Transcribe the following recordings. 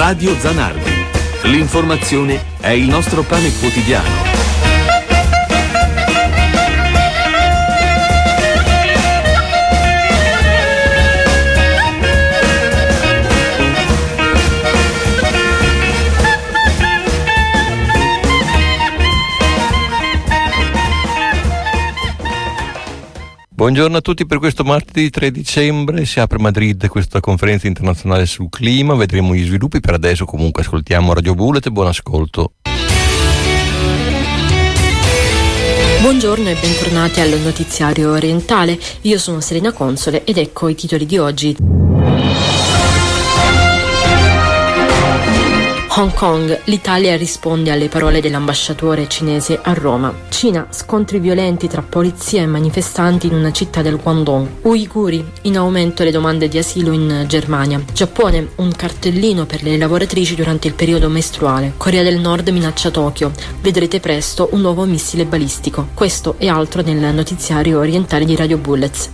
Radio Zanardi. L'informazione è il nostro pane quotidiano. Buongiorno a tutti. Per questo martedì 3 dicembre si apre a Madrid questa conferenza internazionale sul clima, vedremo gli sviluppi. Per adesso comunque ascoltiamo Radio Bullet e buon ascolto. Buongiorno e bentornati al notiziario orientale, io sono Serena Console ed ecco i titoli di oggi. Hong Kong, l'Italia risponde alle parole dell'ambasciatore cinese a Roma. Cina, scontri violenti tra polizia e manifestanti in una città del Guangdong. Uiguri, in aumento le domande di asilo in Germania. Giappone, un cartellino per le lavoratrici durante il periodo mestruale. Corea del Nord minaccia Tokyo. Vedrete presto un nuovo missile balistico. Questo e altro nel notiziario orientale di Radio Bullets.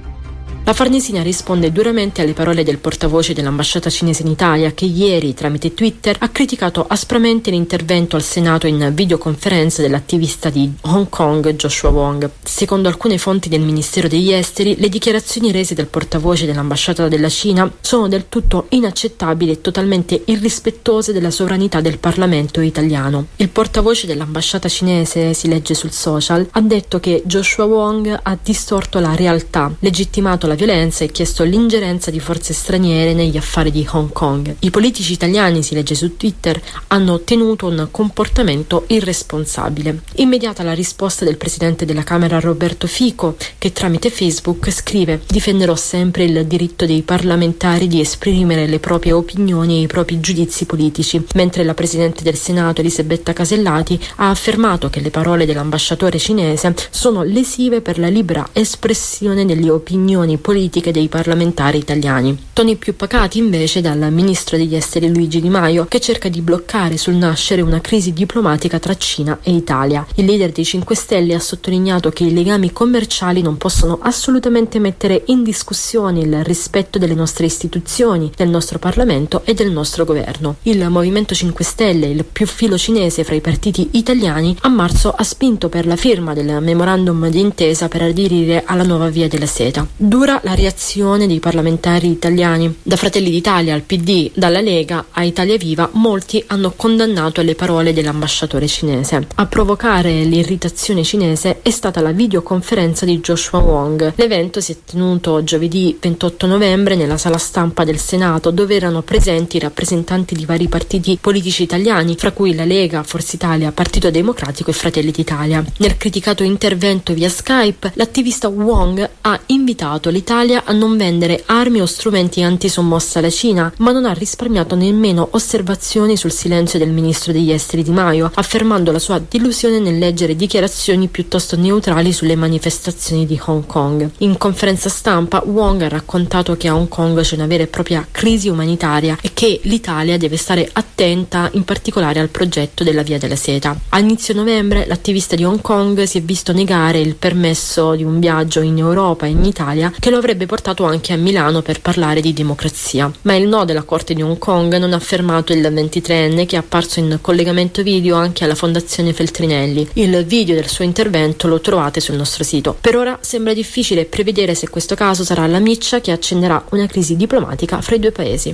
La Farnesina risponde duramente alle parole del portavoce dell'ambasciata cinese in Italia, che ieri, tramite Twitter, ha criticato aspramente l'intervento al Senato in videoconferenza dell'attivista di Hong Kong Joshua Wong. Secondo alcune fonti del Ministero degli Esteri, le dichiarazioni rese dal portavoce dell'ambasciata della Cina sono del tutto inaccettabili e totalmente irrispettose della sovranità del Parlamento italiano. Il portavoce dell'ambasciata cinese, si legge sul social, ha detto che Joshua Wong ha distorto la realtà, legittimato la violenza e chiesto l'ingerenza di forze straniere negli affari di Hong Kong. I politici italiani, si legge su Twitter, hanno tenuto un comportamento irresponsabile. Immediata la risposta del presidente della Camera Roberto Fico, che tramite Facebook scrive: difenderò sempre il diritto dei parlamentari di esprimere le proprie opinioni e i propri giudizi politici, mentre la presidente del Senato Elisabetta Casellati ha affermato che le parole dell'ambasciatore cinese sono lesive per la libera espressione delle opinioni politiche dei parlamentari italiani. Toni più pacati invece dal ministro degli esteri Luigi Di Maio, che cerca di bloccare sul nascere una crisi diplomatica tra Cina e Italia. Il leader dei 5 Stelle ha sottolineato che i legami commerciali non possono assolutamente mettere in discussione il rispetto delle nostre istituzioni, del nostro Parlamento e del nostro governo. Il Movimento 5 Stelle, il più filo cinese fra i partiti italiani, a marzo ha spinto per la firma del memorandum di intesa per aderire alla nuova via della seta. Dura la reazione dei parlamentari italiani. Da Fratelli d'Italia al PD, dalla Lega a Italia Viva, molti hanno condannato le parole dell'ambasciatore cinese. A provocare l'irritazione cinese è stata la videoconferenza di Joshua Wong. L'evento si è tenuto giovedì 28 novembre nella sala stampa del Senato, dove erano presenti rappresentanti di vari partiti politici italiani, fra cui la Lega, Forza Italia, Partito Democratico e Fratelli d'Italia. Nel criticato intervento via Skype, l'attivista Wong ha invitato l'Italia a non vendere armi o strumenti antisommossa alla Cina, ma non ha risparmiato nemmeno osservazioni sul silenzio del ministro degli esteri Di Maio, affermando la sua delusione nel leggere dichiarazioni piuttosto neutrali sulle manifestazioni di Hong Kong. In conferenza stampa, Wong ha raccontato che a Hong Kong c'è una vera e propria crisi umanitaria e che l'Italia deve stare attenta in particolare al progetto della Via della Seta. A inizio novembre l'attivista di Hong Kong si è visto negare il permesso di un viaggio in Europa e in Italia, che lo avrebbe portato anche a Milano per parlare di democrazia. Ma il no della Corte di Hong Kong non ha fermato il 23enne, che è apparso in collegamento video anche alla Fondazione Feltrinelli. Il video del suo intervento lo trovate sul nostro sito. Per ora sembra difficile prevedere se questo caso sarà la miccia che accenderà una crisi diplomatica fra i due paesi.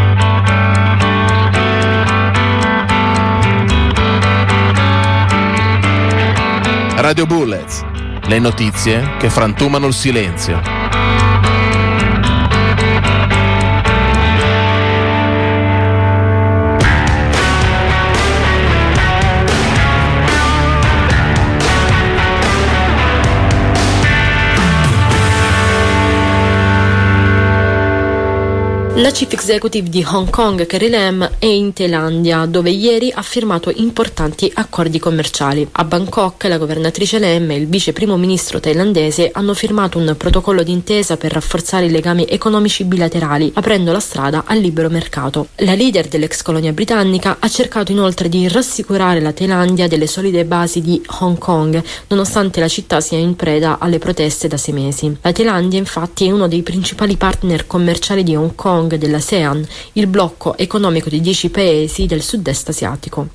Radio Bullets, le notizie che frantumano il silenzio. La chief executive di Hong Kong, Carrie Lam, è in Thailandia, dove ieri ha firmato importanti accordi commerciali. A Bangkok, la governatrice Lam e il vice primo ministro thailandese hanno firmato un protocollo d'intesa per rafforzare i legami economici bilaterali, aprendo la strada al libero mercato. La leader dell'ex colonia britannica ha cercato inoltre di rassicurare la Thailandia delle solide basi di Hong Kong, nonostante la città sia in preda alle proteste da 6 mesi. La Thailandia, infatti, è uno dei principali partner commerciali di Hong Kong, Kong dell'ASEAN, il blocco economico di 10 paesi del sud-est asiatico.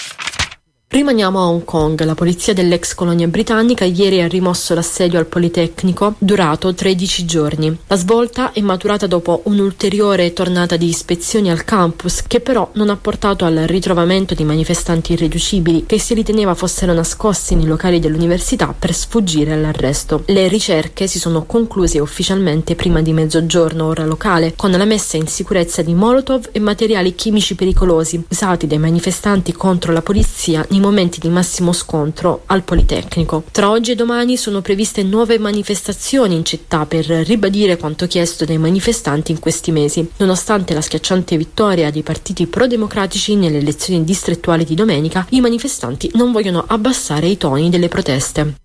Rimaniamo a Hong Kong. La polizia dell'ex colonia britannica ieri ha rimosso l'assedio al Politecnico durato 13 giorni. La svolta è maturata dopo un'ulteriore tornata di ispezioni al campus, che però non ha portato al ritrovamento di manifestanti irriducibili che si riteneva fossero nascosti nei locali dell'università per sfuggire all'arresto. Le ricerche si sono concluse ufficialmente prima di mezzogiorno ora locale, con la messa in sicurezza di molotov e materiali chimici pericolosi usati dai manifestanti contro la polizia nei momenti di massimo scontro al Politecnico. Tra oggi e domani sono previste nuove manifestazioni in città per ribadire quanto chiesto dai manifestanti in questi mesi. Nonostante la schiacciante vittoria dei partiti pro-democratici nelle elezioni distrettuali di domenica, i manifestanti non vogliono abbassare i toni delle proteste.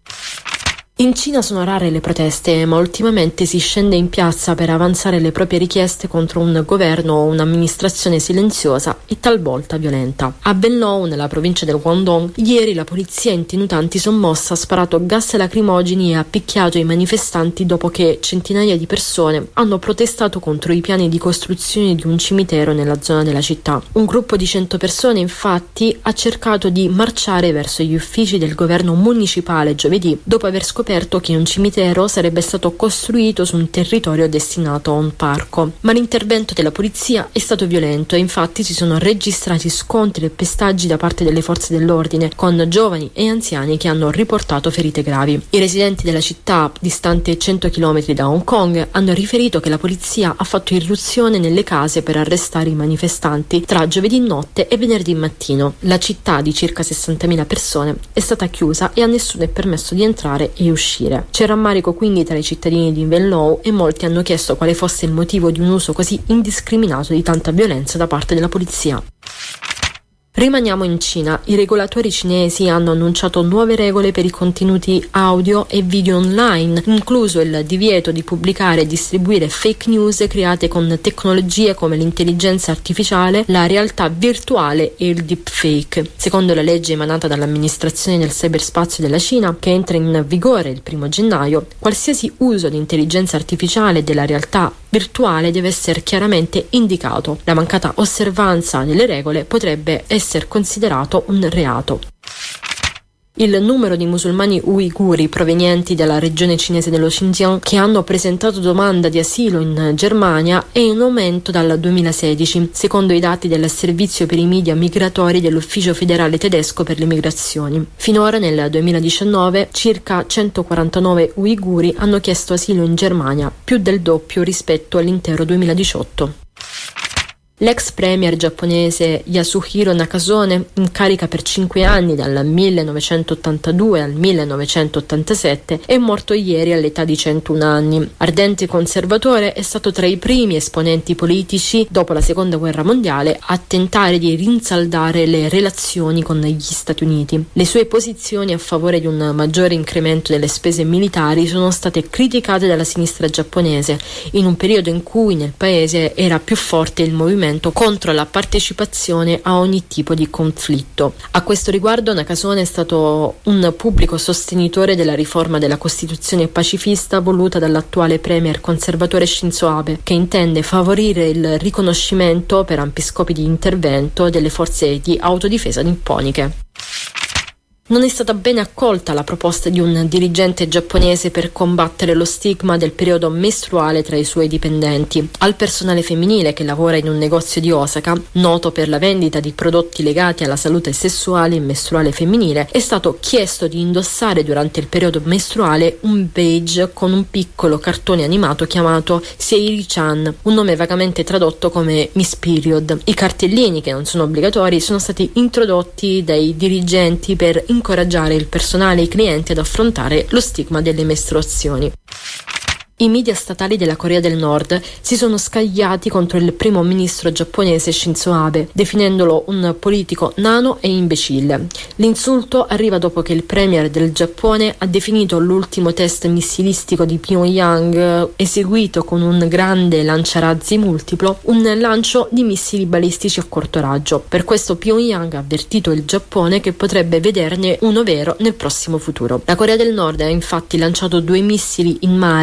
In Cina sono rare le proteste, ma ultimamente si scende in piazza per avanzare le proprie richieste contro un governo o un'amministrazione silenziosa e talvolta violenta. A Benlou, nella provincia del Guangdong, ieri la polizia in tenuta antisommossa ha sparato gas lacrimogeni e ha picchiato i manifestanti dopo che centinaia di persone hanno protestato contro i piani di costruzione di un cimitero nella zona della città. Un gruppo di 100 persone, infatti, ha cercato di marciare verso gli uffici del governo municipale giovedì, dopo aver scoperto che un cimitero sarebbe stato costruito su un territorio destinato a un parco. Ma l'intervento della polizia è stato violento e infatti si sono registrati scontri e pestaggi da parte delle forze dell'ordine, con giovani e anziani che hanno riportato ferite gravi. I residenti della città, distante 100 km da Hong Kong, hanno riferito che la polizia ha fatto irruzione nelle case per arrestare i manifestanti tra giovedì notte e venerdì mattino. La città, di circa 60.000 persone, è stata chiusa e a nessuno è permesso di entrare e uscire. C'è rammarico quindi tra i cittadini di Benlou e molti hanno chiesto quale fosse il motivo di un uso così indiscriminato di tanta violenza da parte della polizia. Rimaniamo in Cina. I regolatori cinesi hanno annunciato nuove regole per i contenuti audio e video online, incluso il divieto di pubblicare e distribuire fake news create con tecnologie come l'intelligenza artificiale, la realtà virtuale e il deepfake. Secondo la legge emanata dall'amministrazione del cyberspazio della Cina, che entra in vigore il 1 gennaio, qualsiasi uso di intelligenza artificiale e della realtà virtuale deve essere chiaramente indicato. La mancata osservanza delle regole potrebbe essere considerato un reato. Il numero di musulmani uiguri provenienti dalla regione cinese dello Xinjiang che hanno presentato domanda di asilo in Germania è in aumento dal 2016, secondo i dati del Servizio per i media migratori dell'Ufficio federale tedesco per le migrazioni. Finora, nel 2019, circa 149 uiguri hanno chiesto asilo in Germania, più del doppio rispetto all'intero 2018. L'ex premier giapponese Yasuhiro Nakasone, in carica per 5 anni dal 1982 al 1987, è morto ieri all'età di 101 anni. Ardente conservatore, è stato tra i primi esponenti politici dopo la Seconda Guerra Mondiale a tentare di rinsaldare le relazioni con gli Stati Uniti. Le sue posizioni a favore di un maggiore incremento delle spese militari sono state criticate dalla sinistra giapponese, in un periodo in cui nel paese era più forte il movimento contro la partecipazione a ogni tipo di conflitto. A questo riguardo Nakasone è stato un pubblico sostenitore della riforma della Costituzione pacifista voluta dall'attuale premier conservatore Shinzo Abe, che intende favorire il riconoscimento per ampi scopi di intervento delle forze di autodifesa nipponiche. Non è stata bene accolta la proposta di un dirigente giapponese per combattere lo stigma del periodo mestruale tra i suoi dipendenti. Al personale femminile che lavora in un negozio di Osaka, noto per la vendita di prodotti legati alla salute sessuale e mestruale femminile, è stato chiesto di indossare durante il periodo mestruale un badge con un piccolo cartone animato chiamato Seiri-chan, un nome vagamente tradotto come Miss Period. I cartellini, che non sono obbligatori, sono stati introdotti dai dirigenti per incoraggiare il personale e i clienti ad affrontare lo stigma delle mestruazioni. I media statali della Corea del Nord si sono scagliati contro il primo ministro giapponese Shinzo Abe, definendolo un politico nano e imbecille. L'insulto arriva dopo che il premier del Giappone ha definito l'ultimo test missilistico di Pyongyang, eseguito con un grande lanciarazzi multiplo, un lancio di missili balistici a corto raggio. Per questo Pyongyang ha avvertito il Giappone che potrebbe vederne uno vero nel prossimo futuro. La Corea del Nord ha infatti lanciato 2 missili in mare al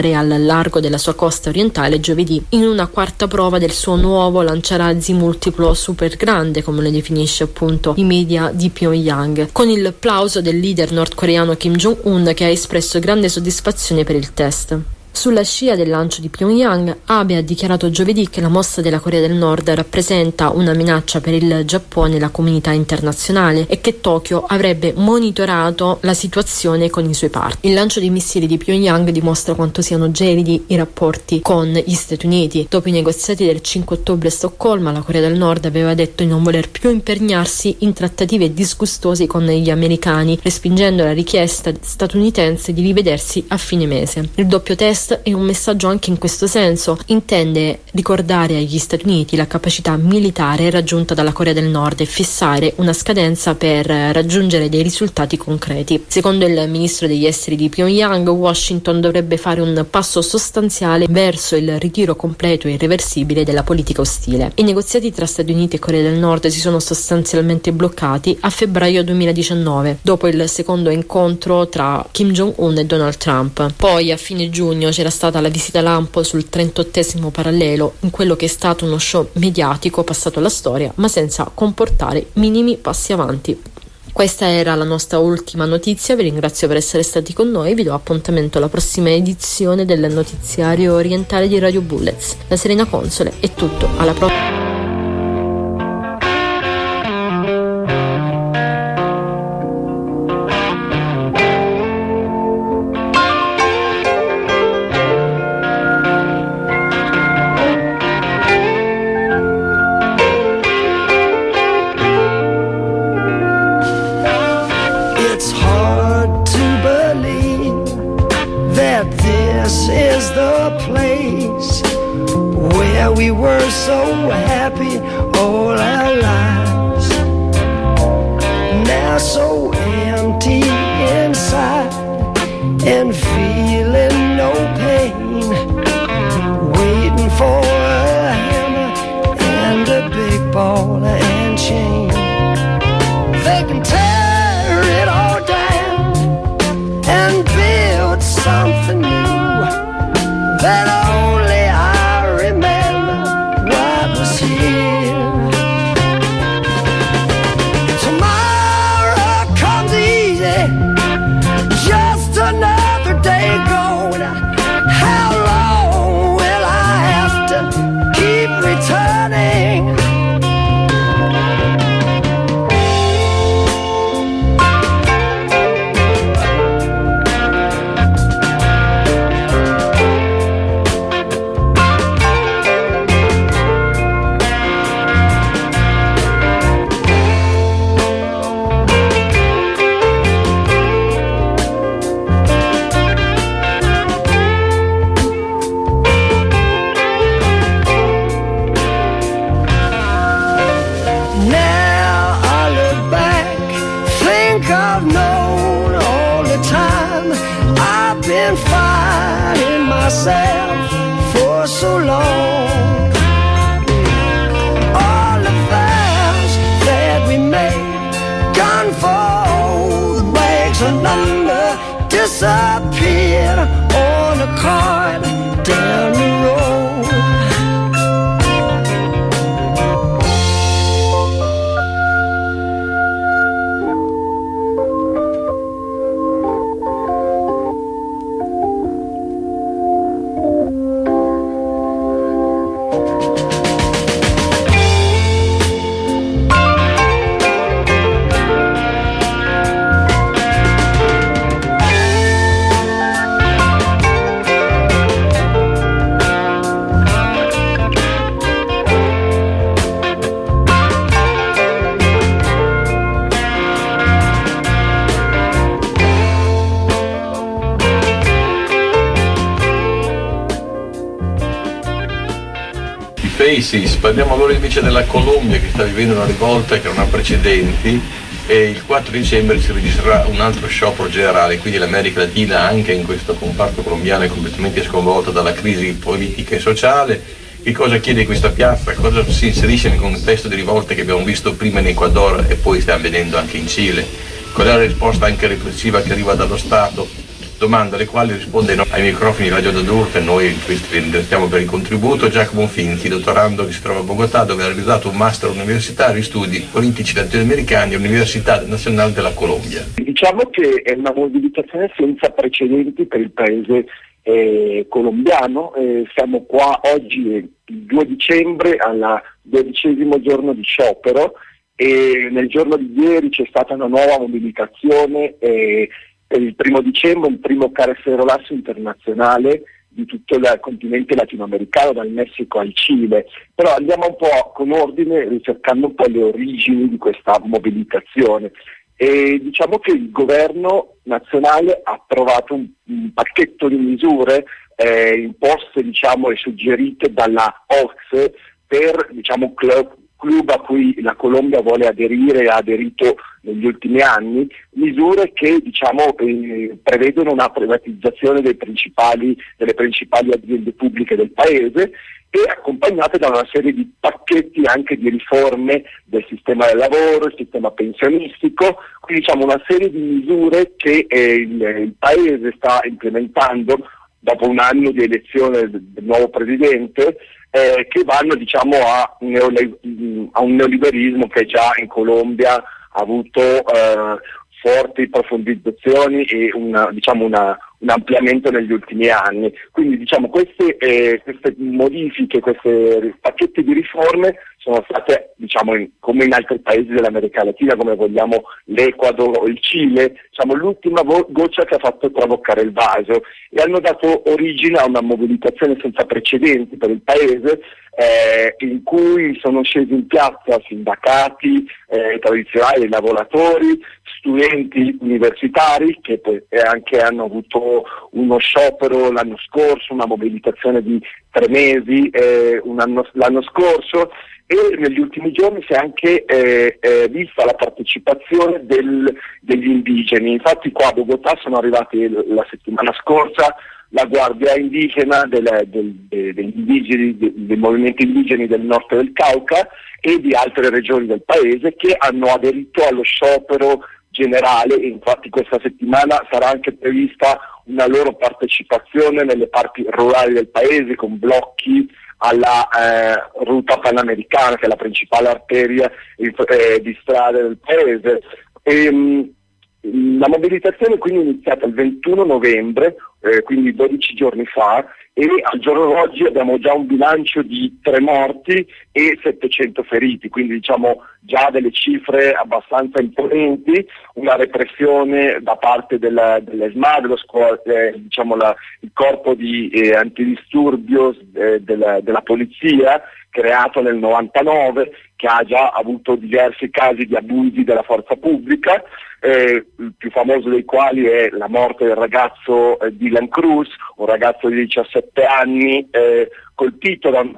largo della sua costa orientale giovedì, in una quarta prova del suo nuovo lanciarazzi multiplo super grande, come lo definisce appunto i media di Pyongyang, con il plauso del leader nordcoreano Kim Jong-un, che ha espresso grande soddisfazione per il test. Sulla scia del lancio di Pyongyang, Abe ha dichiarato giovedì che la mossa della Corea del Nord rappresenta una minaccia per il Giappone e la comunità internazionale e che Tokyo avrebbe monitorato la situazione con i suoi partner. Il lancio dei missili di Pyongyang dimostra quanto siano gelidi i rapporti con gli Stati Uniti. Dopo i negoziati del 5 ottobre a Stoccolma, la Corea del Nord aveva detto di non voler più impegnarsi in trattative disgustose con gli americani, respingendo la richiesta statunitense di rivedersi a fine mese. Il doppio test è un messaggio anche in questo senso, intende ricordare agli Stati Uniti la capacità militare raggiunta dalla Corea del Nord e fissare una scadenza per raggiungere dei risultati concreti. Secondo il ministro degli esteri di Pyongyang, Washington dovrebbe fare un passo sostanziale verso il ritiro completo e irreversibile della politica ostile. I negoziati tra Stati Uniti e Corea del Nord si sono sostanzialmente bloccati a febbraio 2019, dopo il secondo incontro tra Kim Jong-un e Donald Trump. Poi a fine giugno c'era stata la visita lampo sul 38° parallelo, in quello che è stato uno show mediatico passato alla storia, ma senza comportare minimi passi avanti. Questa era la nostra ultima notizia, vi ringrazio per essere stati con noi, vi do appuntamento alla prossima edizione del notiziario orientale di Radio Bullets. Da Serena Console è tutto, alla prossima. Parliamo allora invece della Colombia, che sta vivendo una rivolta che non ha precedenti, e il 4 dicembre si registrerà un altro sciopero generale, quindi l'America Latina, anche in questo comparto colombiano, è completamente sconvolta dalla crisi politica e sociale. Che cosa chiede questa piazza? Cosa si inserisce nel contesto di rivolte che abbiamo visto prima in Ecuador e poi stiamo vedendo anche in Cile? Qual è la risposta anche repressiva che arriva dallo Stato? domande alle quali risponde ai microfoni di Radio Dadur, che noi ringraziamo per il contributo, Giacomo Finzi, dottorando che si trova a Bogotà, dove ha realizzato un master universitario in studi politici latinoamericani all'Università Nazionale della Colombia. Diciamo che è una mobilitazione senza precedenti per il paese colombiano. Siamo qua oggi, il 2 dicembre, al 12° giorno di sciopero, e nel giorno di ieri c'è stata una nuova mobilitazione per il 1 dicembre, un primo cacerolazo internazionale di tutto il continente latinoamericano, dal Messico al Cile. Però andiamo un po' con ordine, ricercando un po' le origini di questa mobilitazione. E diciamo che il governo nazionale ha approvato un pacchetto di misure imposte, diciamo, e suggerite dalla OCSE per, diciamo, club a cui la Colombia vuole aderire e ha aderito negli ultimi anni, misure che, diciamo, prevedono una privatizzazione delle principali aziende pubbliche del paese, e accompagnate da una serie di pacchetti anche di riforme del sistema del lavoro, il sistema pensionistico, quindi, diciamo, una serie di misure che il paese sta implementando dopo un anno di elezione del nuovo presidente, che vanno, diciamo, a un neoliberismo che già in Colombia ha avuto forti profondizzazioni e un ampliamento negli ultimi anni. Quindi, diciamo, queste modifiche, questi pacchetti di riforme sono state, diciamo, come in altri paesi dell'America Latina, come vogliamo l'Ecuador o il Cile, diciamo, l'ultima goccia che ha fatto traboccare il vaso, e hanno dato origine a una mobilitazione senza precedenti per il paese, in cui sono scesi in piazza sindacati tradizionali, lavoratori, studenti universitari, che poi anche hanno avuto uno sciopero l'anno scorso, una mobilitazione di 3 mesi l'anno scorso, e negli ultimi giorni si è anche vista la partecipazione degli indigeni. Infatti qua a Bogotà sono arrivati la settimana scorsa la guardia indigena dei movimenti indigeni del nord del Cauca e di altre regioni del paese, che hanno aderito allo sciopero generale. Infatti questa settimana sarà anche prevista una loro partecipazione nelle parti rurali del paese, con blocchi alla ruta panamericana, che è la principale arteria di strade del paese. La mobilitazione quindi è iniziata il 21 novembre, quindi 12 giorni fa, e al giorno d'oggi abbiamo già un bilancio di 3 morti e 700 feriti, quindi, diciamo, già delle cifre abbastanza imponenti, una repressione da parte dell'ESMAD, il corpo di antidisturbio della polizia, creato nel 99, che ha già avuto diversi casi di abusi della forza pubblica, il più famoso dei quali è la morte del ragazzo Dylan Cruz, un ragazzo di 17 anni, colpito da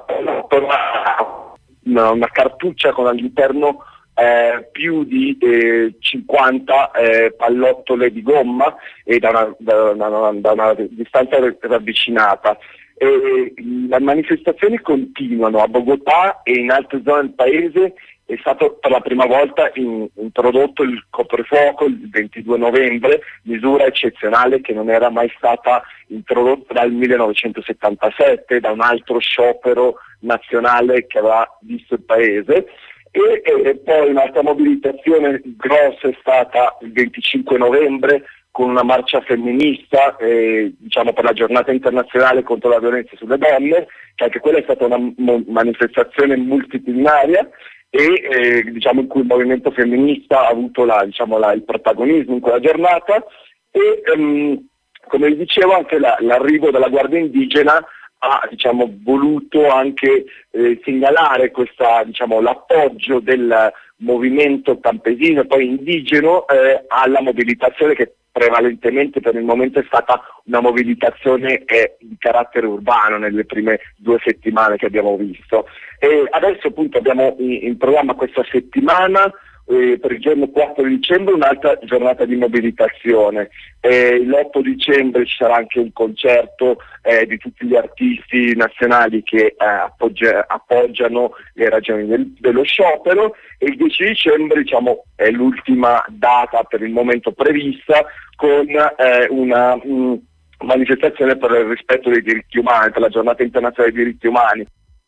una cartuccia con all'interno più di 50 pallottole di gomma, e da una distanza ravvicinata. Le manifestazioni continuano a Bogotà e in altre zone del paese. È stato per la prima volta introdotto il coprifuoco il 22 novembre, misura eccezionale che non era mai stata introdotta dal 1977, da un altro sciopero nazionale che aveva visto il paese. E poi un'altra mobilitazione grossa è stata il 25 novembre, con una marcia femminista, diciamo, per la giornata internazionale contro la violenza sulle donne, che anche quella è stata una manifestazione multitudinaria, e diciamo in cui il movimento femminista ha avuto il protagonismo in quella giornata. E come vi dicevo, anche l'arrivo della Guardia Indigena ha, diciamo, voluto anche segnalare l'appoggio del movimento campesino e poi indigeno alla mobilitazione, che prevalentemente per il momento è stata una mobilitazione di carattere urbano nelle prime 2 settimane che abbiamo visto. E adesso, appunto, abbiamo in programma questa settimana per il giorno 4 dicembre un'altra giornata di mobilitazione. L'8 dicembre ci sarà anche un concerto di tutti gli artisti nazionali che appoggiano le ragioni dello sciopero, e il 10 dicembre è l'ultima data per il momento prevista, con una manifestazione per il rispetto dei diritti umani, per la giornata internazionale dei diritti umani.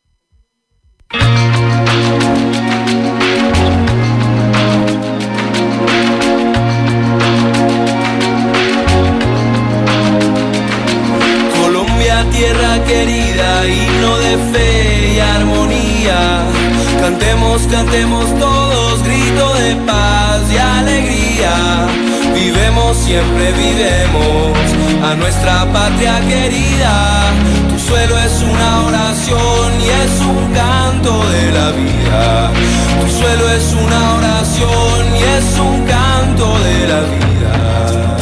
Colombia, tierra querida, himno de fe y armonía. Cantemos, cantemos todos, grito de paz y alegría. Vivemos, siempre vivemos a nuestra patria querida. Tu suelo es una oración y es un canto de la vida. Tu suelo es una oración y es un canto de la vida.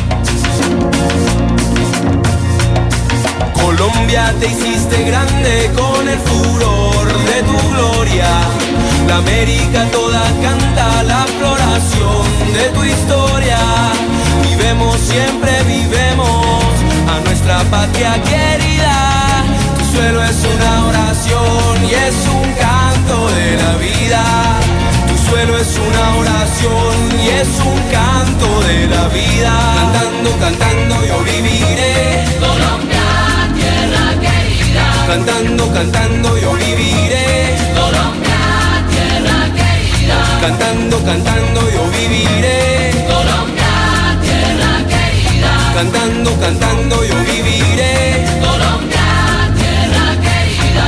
Colombia, te hiciste grande con el furor de tu gloria. La América toda canta la floración de tu historia. Vivemos, siempre vivemos a nuestra patria querida. Tu suelo es una oración y es un canto de la vida. Tu suelo es una oración y es un canto de la vida. Cantando, cantando yo viviré. Colombia, tierra querida. Cantando, cantando yo viviré. Colombia, tierra querida. Cantando, cantando yo viviré. Colombia, tierra querida. Cantando, cantando yo viviré. Colombia, tierra querida.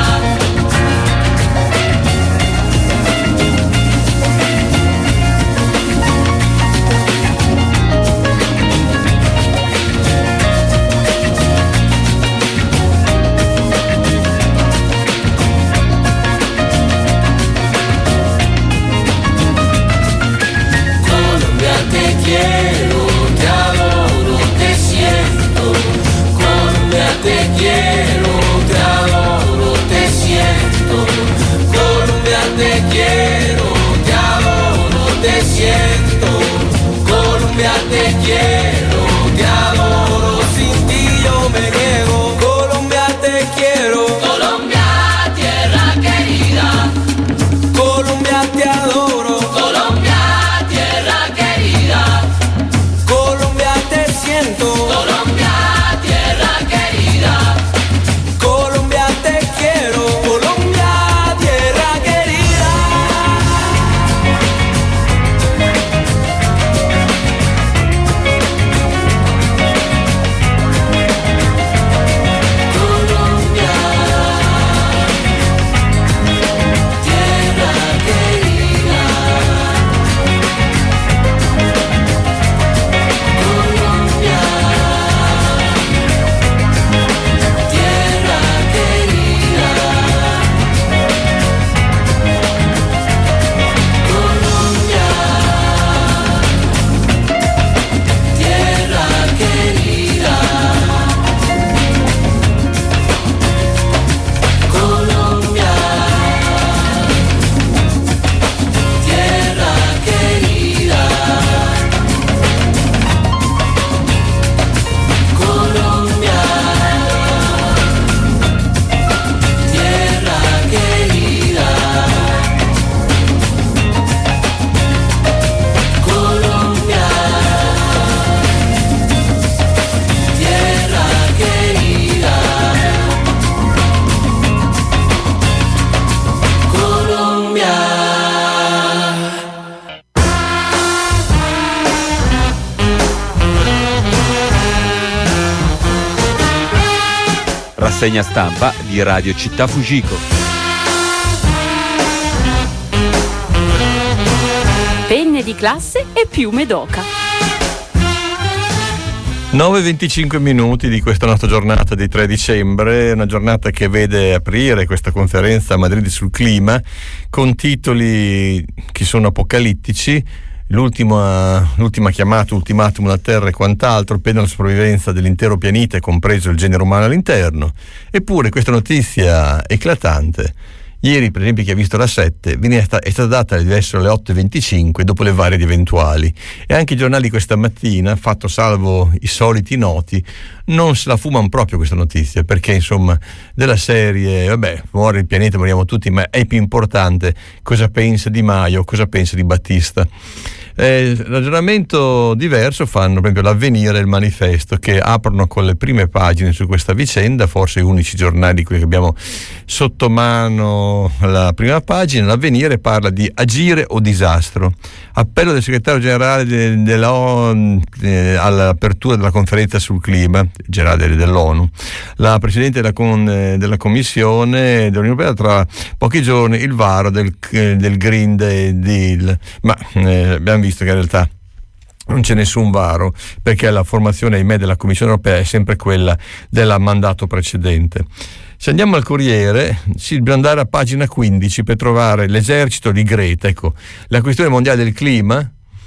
Quiero, te adoro, te siento. Colombia, te quiero, te adoro, te siento. Colombia, te quiero, te adoro, te siento. Colombia, te quiero, te adoro, sin ti yo me niego. Colombia, te quiero. Colombia, tierra querida. Colombia, te adoro. Colombia, tierra querida. Colombia, te siento. Colombia, tierra querida. Colombia, te quiero. Colombia, tierra querida. Colombia, tierra querida. Colombia, tierra querida. Colombia, tierra querida. Colombia, tierra querida. Colombia, tierra querida. Colombia, tierra querida. Colombia. Rassegna stampa di Radio Città Fujiko. Penne di classe e piume d'oca. 9:25 minuti di questa nostra giornata di 3 dicembre, una giornata che vede aprire questa conferenza a Madrid sul clima con titoli che sono apocalittici: l'ultima chiamata, ultimatum alla Terra e quant'altro, per la sopravvivenza dell'intero pianeta, compreso il genere umano all'interno. Eppure questa notizia eclatante Ieri, per esempio, chi ha visto la 7 è stata data verso le 8:25 dopo le varie ed eventuali, e anche i giornali questa mattina, fatto salvo i soliti noti, non se la fumano proprio questa notizia, perché insomma della serie vabbè, muore il pianeta, moriamo tutti, ma è più importante cosa pensa Di Maio, cosa pensa di Battista. Ragionamento diverso fanno per esempio l'Avvenire e il Manifesto, che aprono con le prime pagine su questa vicenda, forse gli unici giornali quelli che abbiamo sotto mano la prima pagina. L'Avvenire parla di agire o disastro, appello del segretario generale dell'ONU all'apertura della conferenza sul clima generale dell'ONU, la presidente della Commissione dell'Unione Europea, tra pochi giorni il varo del Green Deal, ma abbiamo visto che in realtà non c'è nessun varo, perché la formazione, ahimè, della Commissione Europea è sempre quella del mandato precedente. Se andiamo al Corriere, dobbiamo andare a pagina 15 per trovare l'esercito di Greta. Ecco, la questione mondiale del clima,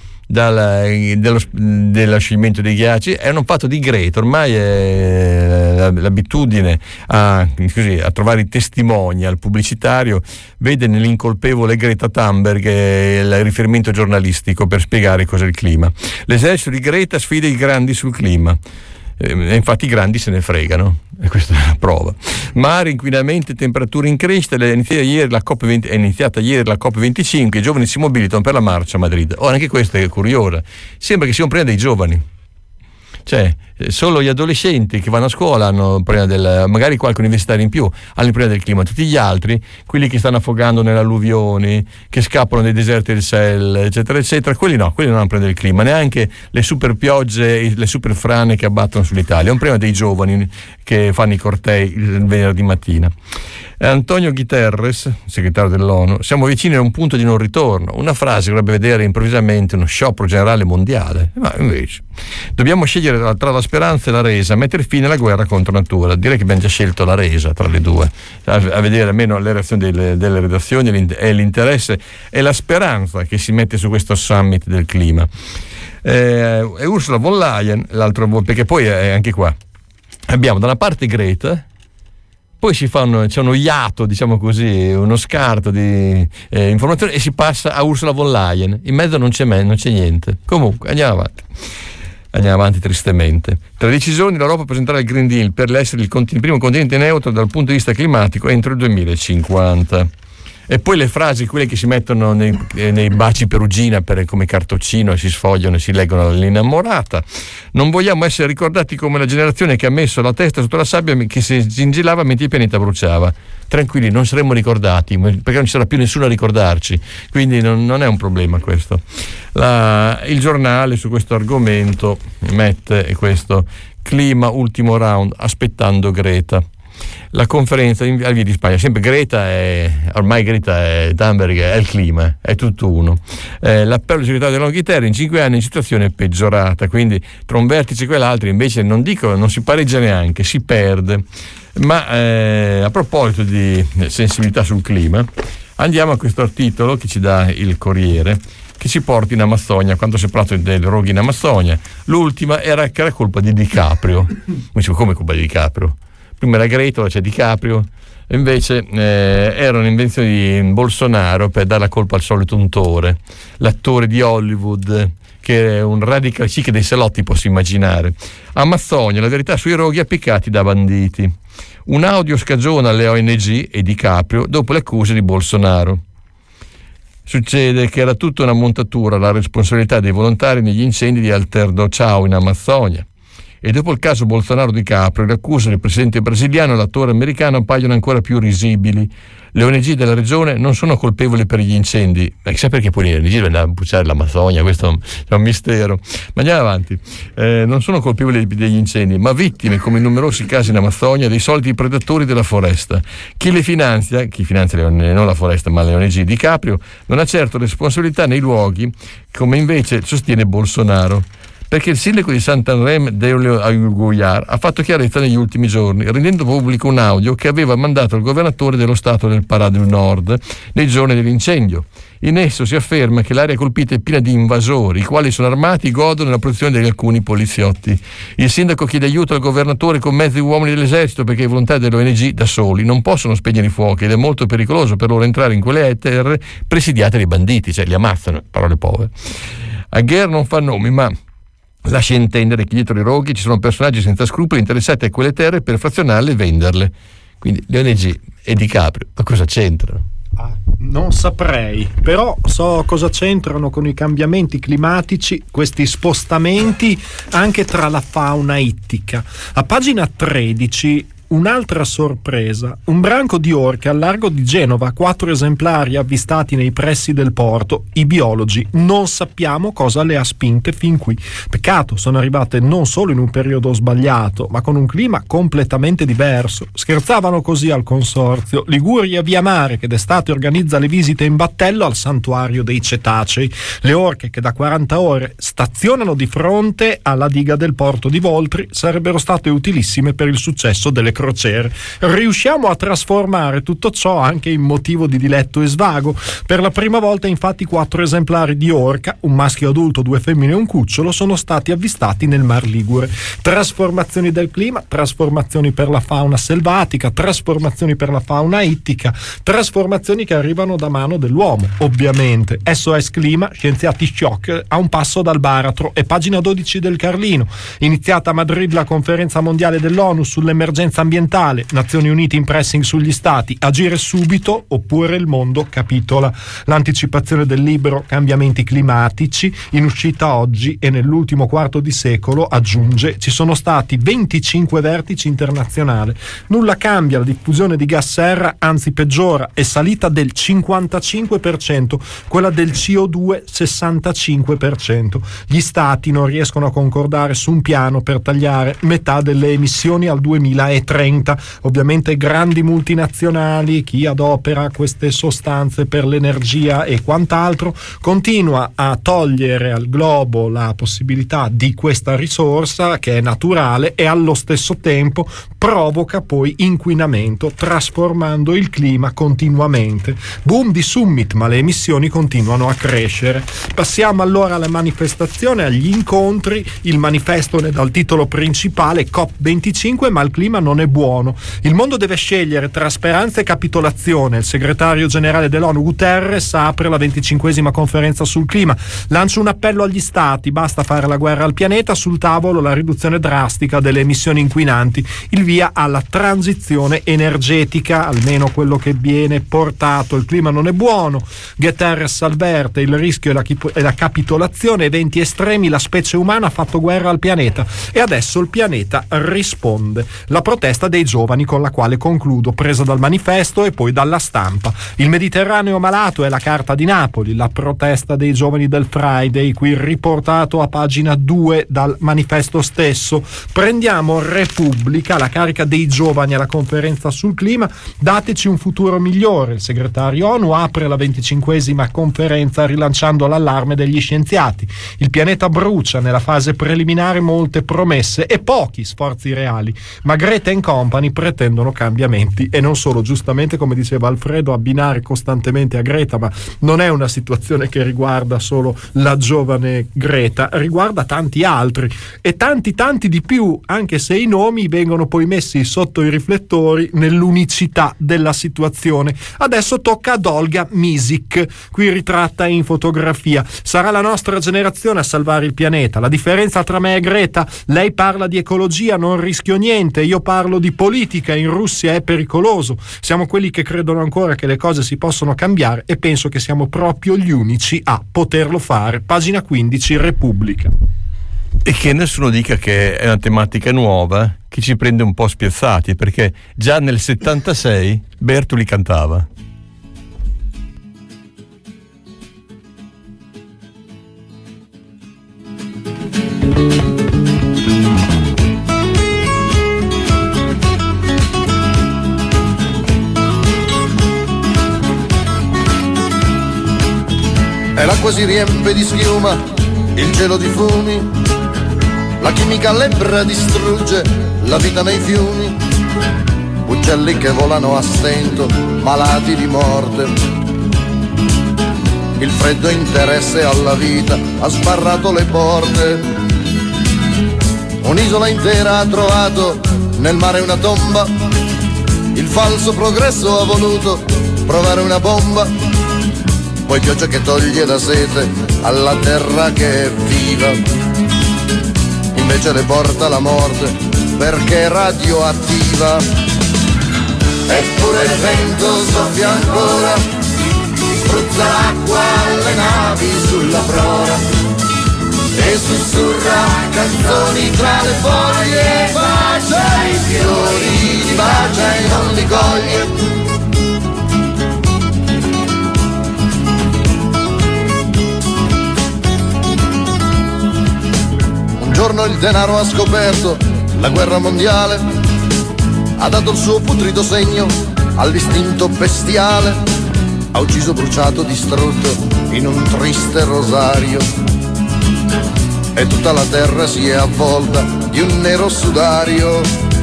dello scioglimento dei ghiacci, è un fatto di Greta. Ormai è l'abitudine a trovare i testimoni al pubblicitario, vede nell'incolpevole Greta Thunberg il riferimento giornalistico per spiegare cos'è il clima. L'esercito di Greta sfida i grandi sul clima. Infatti i grandi se ne fregano, e questa è la prova. Mare, inquinamento, temperature in crescita. È iniziata ieri la COP25, i giovani si mobilitano per la marcia a Madrid. Anche questa è curiosa, sembra che sia un problema dei giovani, cioè solo gli adolescenti che vanno a scuola hanno il problema magari qualche universitario in più hanno il problema del clima, tutti gli altri, quelli che stanno affogando nelle alluvioni, che scappano dai deserti del Sahel, eccetera eccetera, quelli non hanno il problema del clima, neanche le super piogge, le super frane che abbattono sull'Italia. È un problema dei giovani che fanno i cortei il venerdì mattina. Antonio Guterres, segretario dell'ONU: siamo vicini a un punto di non ritorno, una frase che dovrebbe vedere improvvisamente uno sciopero generale mondiale, ma invece dobbiamo scegliere tra la speranza e la resa, mettere fine alla guerra contro natura. Direi che abbiamo già scelto la resa tra le due, a vedere almeno le reazioni delle redazioni e l'interesse e la speranza che si mette su questo summit del clima. E Ursula von Leyen, perché poi anche qua abbiamo da una parte Greta, poi c'è uno iato, diciamo così, uno scarto di informazioni, e si passa a Ursula von Leyen. In mezzo non c'è niente. Comunque andiamo avanti tristemente. Tra 10 giorni l'Europa presenterà il Green Deal per essere il primo continente neutro dal punto di vista climatico entro il 2050. E poi le frasi, quelle che si mettono nei baci perugina come cartoccino, e si sfogliano e si leggono all'innamorata. Non vogliamo essere ricordati come la generazione che ha messo la testa sotto la sabbia, che si gingillava mentre il pianeta bruciava. Tranquilli, non saremo ricordati, perché non ci sarà più nessuno a ricordarci, quindi non è un problema questo. Il giornale su questo argomento mette questo: clima ultimo round, aspettando Greta. La conferenza al Via di Spagna, sempre ormai Greta Thunberg è il clima, è tutto uno. L'appello del segretario dell'Inghilterra: in 5 anni in situazione peggiorata, quindi tra un vertice e quell'altro invece non si pareggia neanche, si perde. Ma a proposito di sensibilità sul clima, andiamo a questo articolo che ci dà il Corriere, che ci porta in Amazzonia. Quando si è parlato dei roghi in Amazzonia, l'ultima era che era colpa di DiCaprio. Come colpa di DiCaprio? Prima era Greta, ora c'è DiCaprio. Invece era un'invenzione di Bolsonaro per dare la colpa al solito untore, l'attore di Hollywood, che è un radical chic dei salotti, posso immaginare. Amazzonia, la verità sui roghi appiccati da banditi. Un audio scagiona le ONG e DiCaprio dopo le accuse di Bolsonaro. Succede che era tutta una montatura la responsabilità dei volontari negli incendi di Alter do Chão in Amazzonia. E dopo il caso Bolsonaro-DiCaprio, le accuse del presidente brasiliano e l'attore americano appaiono ancora più risibili. Le ONG della regione non sono colpevoli per gli incendi. Chissà perché poi le ONG vengono a bruciare l'Amazzonia, questo è un mistero. Ma andiamo avanti. Non sono colpevoli degli incendi, ma vittime, come in numerosi casi in Amazzonia, dei soliti predatori della foresta. Chi finanzia non la foresta ma le ONG DiCaprio, non ha certo responsabilità nei luoghi, come invece sostiene Bolsonaro. perché il sindaco di Sant'Andrem Deulio Aguiar ha fatto chiarezza negli ultimi giorni, rendendo pubblico un audio che aveva mandato al governatore dello stato del Pará del Nord nei giorni dell'incendio. In esso si afferma che l'area colpita è piena di invasori, i quali sono armati e godono della protezione di alcuni poliziotti. Il sindaco chiede aiuto al governatore con mezzi uomini dell'esercito, perché i volontari dell'ONG da soli non possono spegnere i fuochi ed è molto pericoloso per loro entrare in quelle terre presidiate dai banditi, cioè li ammazzano, parole povere. Aguiar non fa nomi, ma lascia intendere che dietro i roghi ci sono personaggi senza scrupoli interessati a quelle terre per frazionarle e venderle. Quindi le ONG e Di Caprio, ma cosa c'entrano? Non saprei, però so cosa c'entrano con i cambiamenti climatici questi spostamenti anche tra la fauna ittica. A pagina 13 un'altra sorpresa, un branco di orche al largo di Genova, 4 esemplari avvistati nei pressi del porto. I biologi non sappiamo cosa le ha spinte fin qui. Peccato, sono arrivate non solo in un periodo sbagliato, ma con un clima completamente diverso. Scherzavano così al consorzio Liguria Via Mare, che d'estate organizza le visite in battello al santuario dei cetacei. Le orche che da 40 ore stazionano di fronte alla diga del porto di Voltri sarebbero state utilissime per il successo delle crociere. Riusciamo a trasformare tutto ciò anche in motivo di diletto e svago. Per la prima volta infatti 4 esemplari di orca, un maschio adulto, 2 femmine e un cucciolo, sono stati avvistati nel Mar Ligure. Trasformazioni del clima, trasformazioni per la fauna selvatica, trasformazioni per la fauna ittica, trasformazioni che arrivano da mano dell'uomo, ovviamente. SOS Clima, scienziati shock a un passo dal baratro. E pagina 12 del Carlino. Iniziata a Madrid la conferenza mondiale dell'ONU sull'emergenza ambientale, Nazioni Unite in pressing sugli stati, agire subito oppure il mondo capitola. L'anticipazione del libro Cambiamenti climatici, in uscita oggi e nell'ultimo quarto di secolo, aggiunge, ci sono stati 25 vertici internazionali. Nulla cambia, la diffusione di gas serra anzi peggiora, è salita del 55%, quella del CO2 65%. Gli stati non riescono a concordare su un piano per tagliare metà delle emissioni al 2030. Ovviamente grandi multinazionali, chi adopera queste sostanze per l'energia e quant'altro, continua a togliere al globo la possibilità di questa risorsa che è naturale e allo stesso tempo provoca poi inquinamento, trasformando il clima continuamente. Boom di summit, ma le emissioni continuano a crescere. Passiamo allora alla manifestazione, agli incontri. Il manifesto ne dà il titolo principale, COP25, ma il clima non è buono. Il mondo deve scegliere tra speranza e capitolazione. Il segretario generale dell'ONU Guterres apre la 25esima conferenza sul clima. Lancia un appello agli stati: basta fare la guerra al pianeta, sul tavolo la riduzione drastica delle emissioni inquinanti, il via alla transizione energetica, almeno quello che viene portato. Il clima non è buono. Guterres avverte il rischio e la capitolazione, eventi estremi, la specie umana ha fatto guerra al pianeta e adesso il pianeta risponde. La protesta dei giovani, con la quale concludo, presa dal manifesto e poi dalla stampa. Il Mediterraneo malato è la carta di Napoli, la protesta dei giovani del Friday, qui riportato a pagina 2 dal manifesto stesso. Prendiamo Repubblica, la carica dei giovani alla conferenza sul clima, dateci un futuro migliore. Il segretario ONU apre la 25esima conferenza rilanciando l'allarme degli scienziati. Il pianeta brucia, nella fase preliminare molte promesse e pochi sforzi reali, ma Greta e Company pretendono cambiamenti, e non solo, giustamente come diceva Alfredo, abbinare costantemente a Greta, ma non è una situazione che riguarda solo la giovane Greta, riguarda tanti altri e tanti di più, anche se i nomi vengono poi messi sotto i riflettori nell'unicità della situazione. Adesso tocca ad Olga Misic, qui ritratta in fotografia. Sarà la nostra generazione a salvare il pianeta. La differenza tra me e Greta: lei parla di ecologia, non rischio niente, io parlo di politica, in Russia è pericoloso. Siamo quelli che credono ancora che le cose si possono cambiare e penso che siamo proprio gli unici a poterlo fare. Pagina 15, Repubblica. E che nessuno dica che è una tematica nuova, che ci prende un po' spiazzati, perché già nel 76 Bertoli cantava. E l'acqua si riempie di schiuma, il cielo di fumi, La chimica lebbra distrugge la vita nei fiumi, uccelli che volano a stento, malati di morte. Il freddo interesse alla vita ha sbarrato le porte. Un'isola intera ha trovato nel mare una tomba. Il falso progresso ha voluto provare una bomba. Poi pioggia che toglie la sete alla terra che è viva. Invece le porta la morte perché è radioattiva. Eppure il vento soffia ancora, spruzza l'acqua alle navi sulla prora e sussurra canzoni tra le foglie. Bacia i fiori, li bacia e non li coglie. Un giorno il denaro ha scoperto la guerra mondiale, ha dato il suo putrido segno all'istinto bestiale, ha ucciso, bruciato, distrutto in un triste rosario, e tutta la terra si è avvolta di un nero sudario.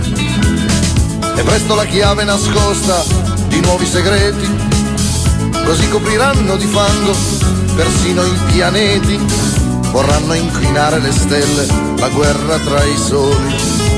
E presto la chiave nascosta di nuovi segreti, così copriranno di fango persino i pianeti. Vorranno inquinare le stelle, la guerra tra i soli.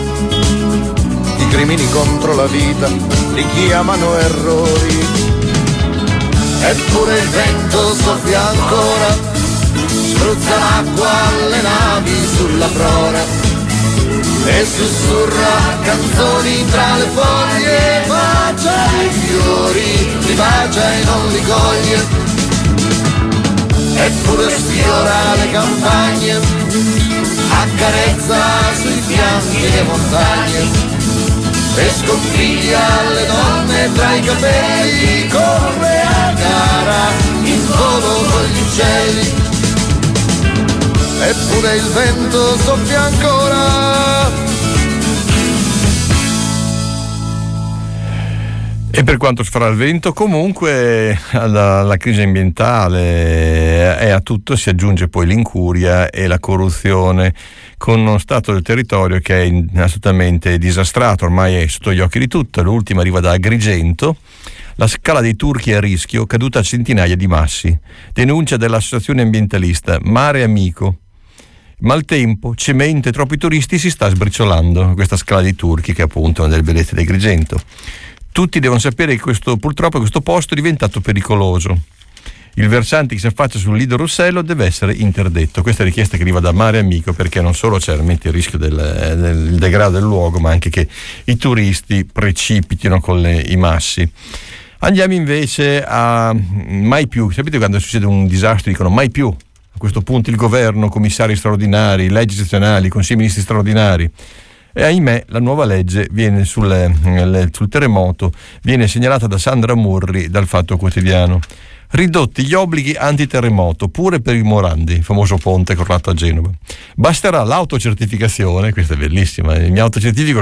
I crimini contro la vita li chiamano errori. Eppure il vento soffia ancora, spruzza l'acqua alle navi sulla prora e sussurra canzoni tra le foglie. Bacia i fiori, li bacia e non li coglie. Eppure sfiora le campagne, accarezza sui fianchi le montagne e sconfiglia le donne tra i capelli. Corre a gara in volo con gli uccelli. Eppure il vento soffia ancora. E per quanto farà il vento, comunque alla crisi ambientale e a tutto si aggiunge poi l'incuria e la corruzione, con uno stato del territorio che è assolutamente disastrato, ormai è sotto gli occhi di tutti. L'ultima arriva da Agrigento. La scala dei turchi è a rischio, caduta a centinaia di massi. Denuncia dell'associazione ambientalista Mare Amico. Maltempo, cemento e troppi turisti, si sta sbriciolando questa scala dei turchi, che è appunto una delle bellezze di Agrigento. Tutti devono sapere che purtroppo questo posto è diventato pericoloso. Il versante che si affaccia sul Lido Russello deve essere interdetto. Questa è richiesta che arriva da Mare Amico, perché non solo c'è veramente il rischio del degrado del luogo, ma anche che i turisti precipitino con i massi. Andiamo invece a mai più. Sapete quando succede un disastro dicono mai più? A questo punto il governo, commissari straordinari, leggi eccezionali, consigli ministri straordinari. E ahimè la nuova legge viene sul terremoto, viene segnalata da Sandra Murri dal Fatto Quotidiano. Ridotti gli obblighi antiterremoto pure per il Morandi, il famoso ponte crollato a Genova. Basterà l'autocertificazione, questa è bellissima, mi autocertifico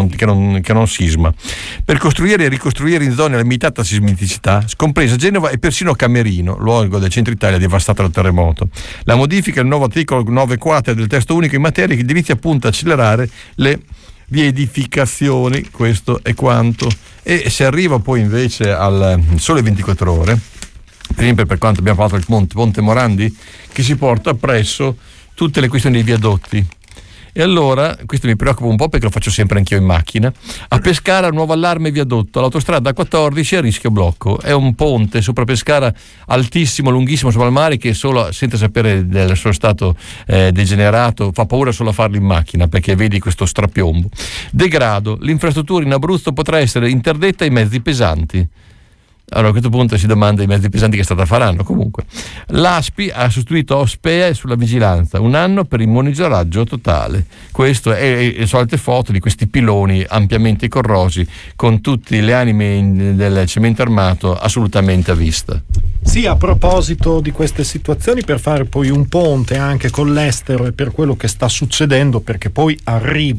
che non sisma, per costruire e ricostruire in zone a limitata sismicità, compresa Genova e persino Camerino, luogo del centro Italia devastato dal terremoto. La modifica del nuovo articolo 9 quater del testo unico in materia che inizia appunto a accelerare le riedificazioni, questo è quanto. E se arriva poi invece al Sole 24 Ore, per esempio per quanto abbiamo parlato del Ponte Morandi, che si porta appresso tutte le questioni dei viadotti. E allora, questo mi preoccupa un po' perché lo faccio sempre anch'io in macchina. A Pescara nuovo allarme viadotto, l'autostrada 14 a rischio blocco. È un ponte sopra Pescara altissimo, lunghissimo sopra il mare, che solo senza sapere del suo stato degenerato fa paura solo a farlo in macchina, perché vedi questo strapiombo. Degrado, l'infrastruttura in Abruzzo potrà essere interdetta ai mezzi pesanti. Allora a questo punto si domanda i mezzi pesanti che strada faranno. Comunque l'ASPI ha sostituito Ospea sulla vigilanza, 1 anno per il monitoraggio totale. Questo è le solite foto di questi piloni ampiamente corrosi con tutte le anime del cemento armato assolutamente a vista. Sì, a proposito di queste situazioni, per fare poi un ponte anche con l'estero e per quello che sta succedendo, perché poi arrivano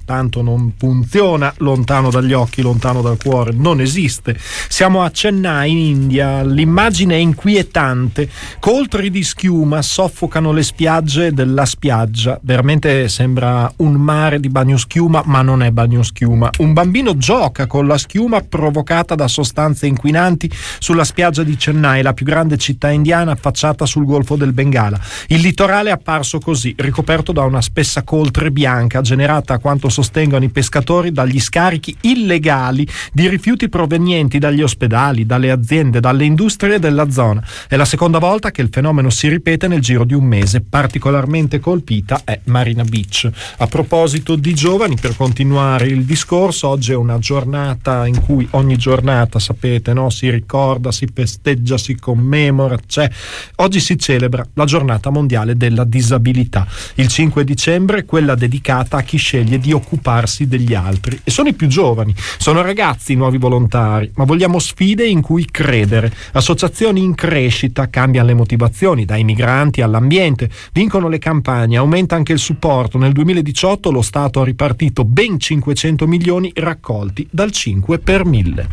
tanto non funziona, lontano dagli occhi, lontano dal cuore, non esiste. Siamo a Chennai in India, l'immagine è inquietante, coltri di schiuma soffocano le spiagge della spiaggia, veramente sembra un mare di bagnoschiuma, ma non è bagnoschiuma. Un bambino gioca con la schiuma provocata da sostanze inquinanti sulla spiaggia di Chennai, la più grande città indiana affacciata sul Golfo del Bengala. Il litorale è apparso così, ricoperto da una spessa coltre bianca generata, a quanto sostengono i pescatori, dagli scarichi illegali di rifiuti provenienti dagli ospedali, dalle aziende, dalle industrie della zona. È la seconda volta che il fenomeno si ripete nel giro di un mese. Particolarmente colpita è Marina Beach. A proposito di giovani, per continuare il discorso, oggi è una giornata in cui ogni giornata, sapete, no? Si ricorda, si festeggia, si commemora, oggi si celebra la giornata mondiale della disabilità. Il 5 dicembre è quella dedicata a chi sceglie di occuparsi degli altri, e sono i più giovani, sono ragazzi i nuovi volontari, ma vogliamo sfide in cui credere. Associazioni in crescita, cambiano le motivazioni dai migranti all'ambiente, vincono le campagne, aumenta anche il supporto. Nel 2018 lo Stato ha ripartito ben 500 milioni raccolti dal 5 per 1000.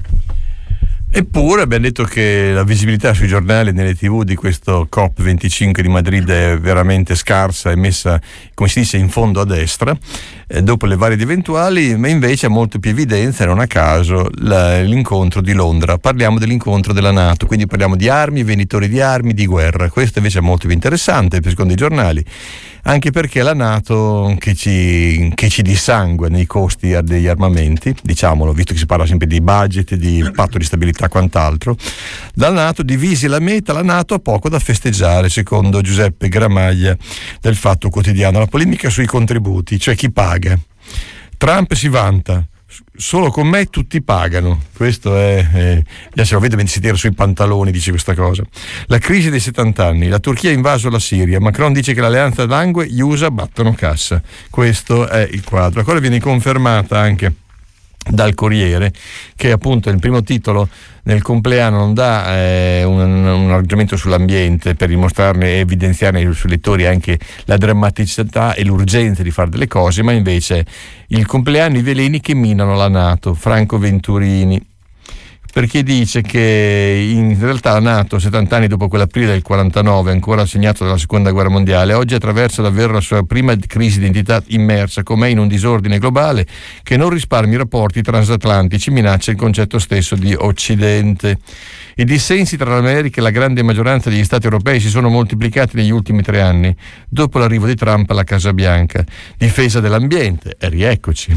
Eppure abbiamo detto che la visibilità sui giornali e nelle TV di questo COP25 di Madrid è veramente scarsa e messa, come si dice, in fondo a destra, dopo le varie ed eventuali, ma invece ha molto più evidenza, non a caso, l'incontro di Londra. Parliamo dell'incontro della NATO, quindi parliamo di armi, venditori di armi, di guerra. Questo invece è molto più interessante, secondo i giornali, anche perché la NATO che ci dissangue nei costi degli armamenti, diciamolo, visto che si parla sempre di budget, di patto di stabilità, quant'altro, la NATO, divisi la meta, la NATO ha poco da festeggiare, secondo Giuseppe Gramaglia del Fatto Quotidiano. La polemica sui contributi, cioè chi paga. Trump si vanta: solo con me tutti pagano. Questo è già se lo vede benissimo sui pantaloni, dice questa cosa. La crisi dei 70 anni, la Turchia ha invaso la Siria, Macron dice che l'alleanza langue, gli USA battono cassa. Questo è il quadro. La cosa viene confermata anche dal Corriere, che appunto il primo titolo nel compleanno non dà un argomento sull'ambiente per dimostrarne e evidenziarne ai suoi lettori anche la drammaticità e l'urgenza di fare delle cose, ma invece il compleanno, i veleni che minano la NATO, Franco Venturini, perché dice che in realtà la NATO, 70 anni dopo quell'aprile del 49, ancora segnato dalla seconda guerra mondiale, oggi attraversa davvero la sua prima crisi di identità immersa, com'è in un disordine globale che non risparmia i rapporti transatlantici, minaccia il concetto stesso di Occidente. I dissensi tra l'America e la grande maggioranza degli stati europei si sono moltiplicati negli ultimi 3 anni, dopo l'arrivo di Trump alla Casa Bianca. Difesa dell'ambiente, rieccoci,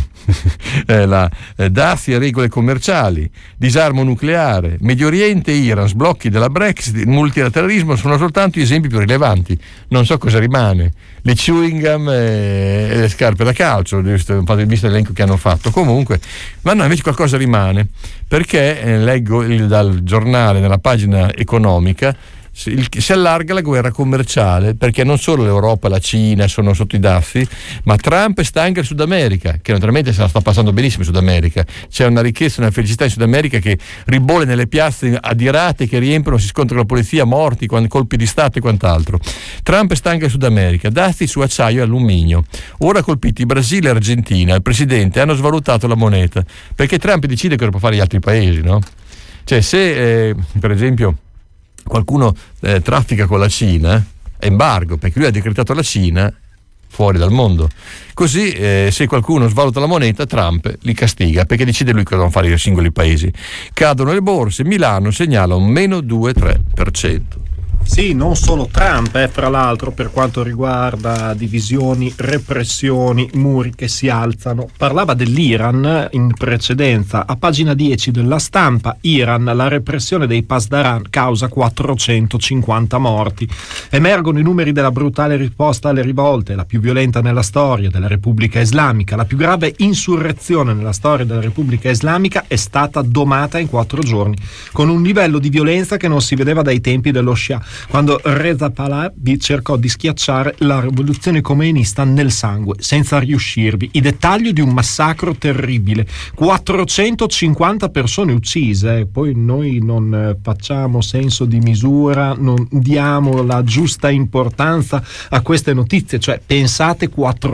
dazi e regole commerciali, disarmo nucleare, Medio Oriente, Iran, sblocchi della Brexit, il multilateralismo sono soltanto gli esempi più rilevanti. Non so cosa rimane, le chewing gum e le scarpe da calcio, visto l'elenco che hanno fatto. Comunque, ma no, invece qualcosa rimane, perché leggo dal giornale, nella pagina economica, si allarga la guerra commerciale, perché non solo l'Europa e la Cina sono sotto i dazi, ma Trump sta anche in Sud America, che naturalmente se la sta passando benissimo in Sud America. C'è una ricchezza, una felicità in Sud America che ribolle nelle piazze adirate che riempiono, si scontrano con la polizia, morti, colpi di Stato e quant'altro. Trump sta anche in Sud America, dazi su acciaio e alluminio. Ora colpiti Brasile e Argentina, il presidente hanno svalutato la moneta, perché Trump decide cosa può fare gli altri paesi, no? Cioè se per esempio qualcuno traffica con la Cina, embargo, perché lui ha decretato la Cina fuori dal mondo. Così se qualcuno svaluta la moneta, Trump li castiga, perché decide lui cosa devono fare i singoli paesi. Cadono le borse, Milano segnala un meno 2-3%. Sì, non solo Trump, fra l'altro, per quanto riguarda divisioni, repressioni, muri che si alzano. Parlava dell'Iran in precedenza. A pagina 10 della Stampa, Iran, la repressione dei Pasdaran causa 450 morti. Emergono i numeri della brutale risposta alle rivolte, la più violenta nella storia della Repubblica Islamica. La più grave insurrezione nella storia della Repubblica Islamica è stata domata in 4 giorni, con un livello di violenza che non si vedeva dai tempi dello Shah. quando Reza Pahlavi cercò di schiacciare la rivoluzione khomeinista nel sangue, senza riuscirvi. I dettagli di un massacro terribile, 450 persone uccise. Poi noi non facciamo senso di misura, non diamo la giusta importanza a queste notizie, cioè pensate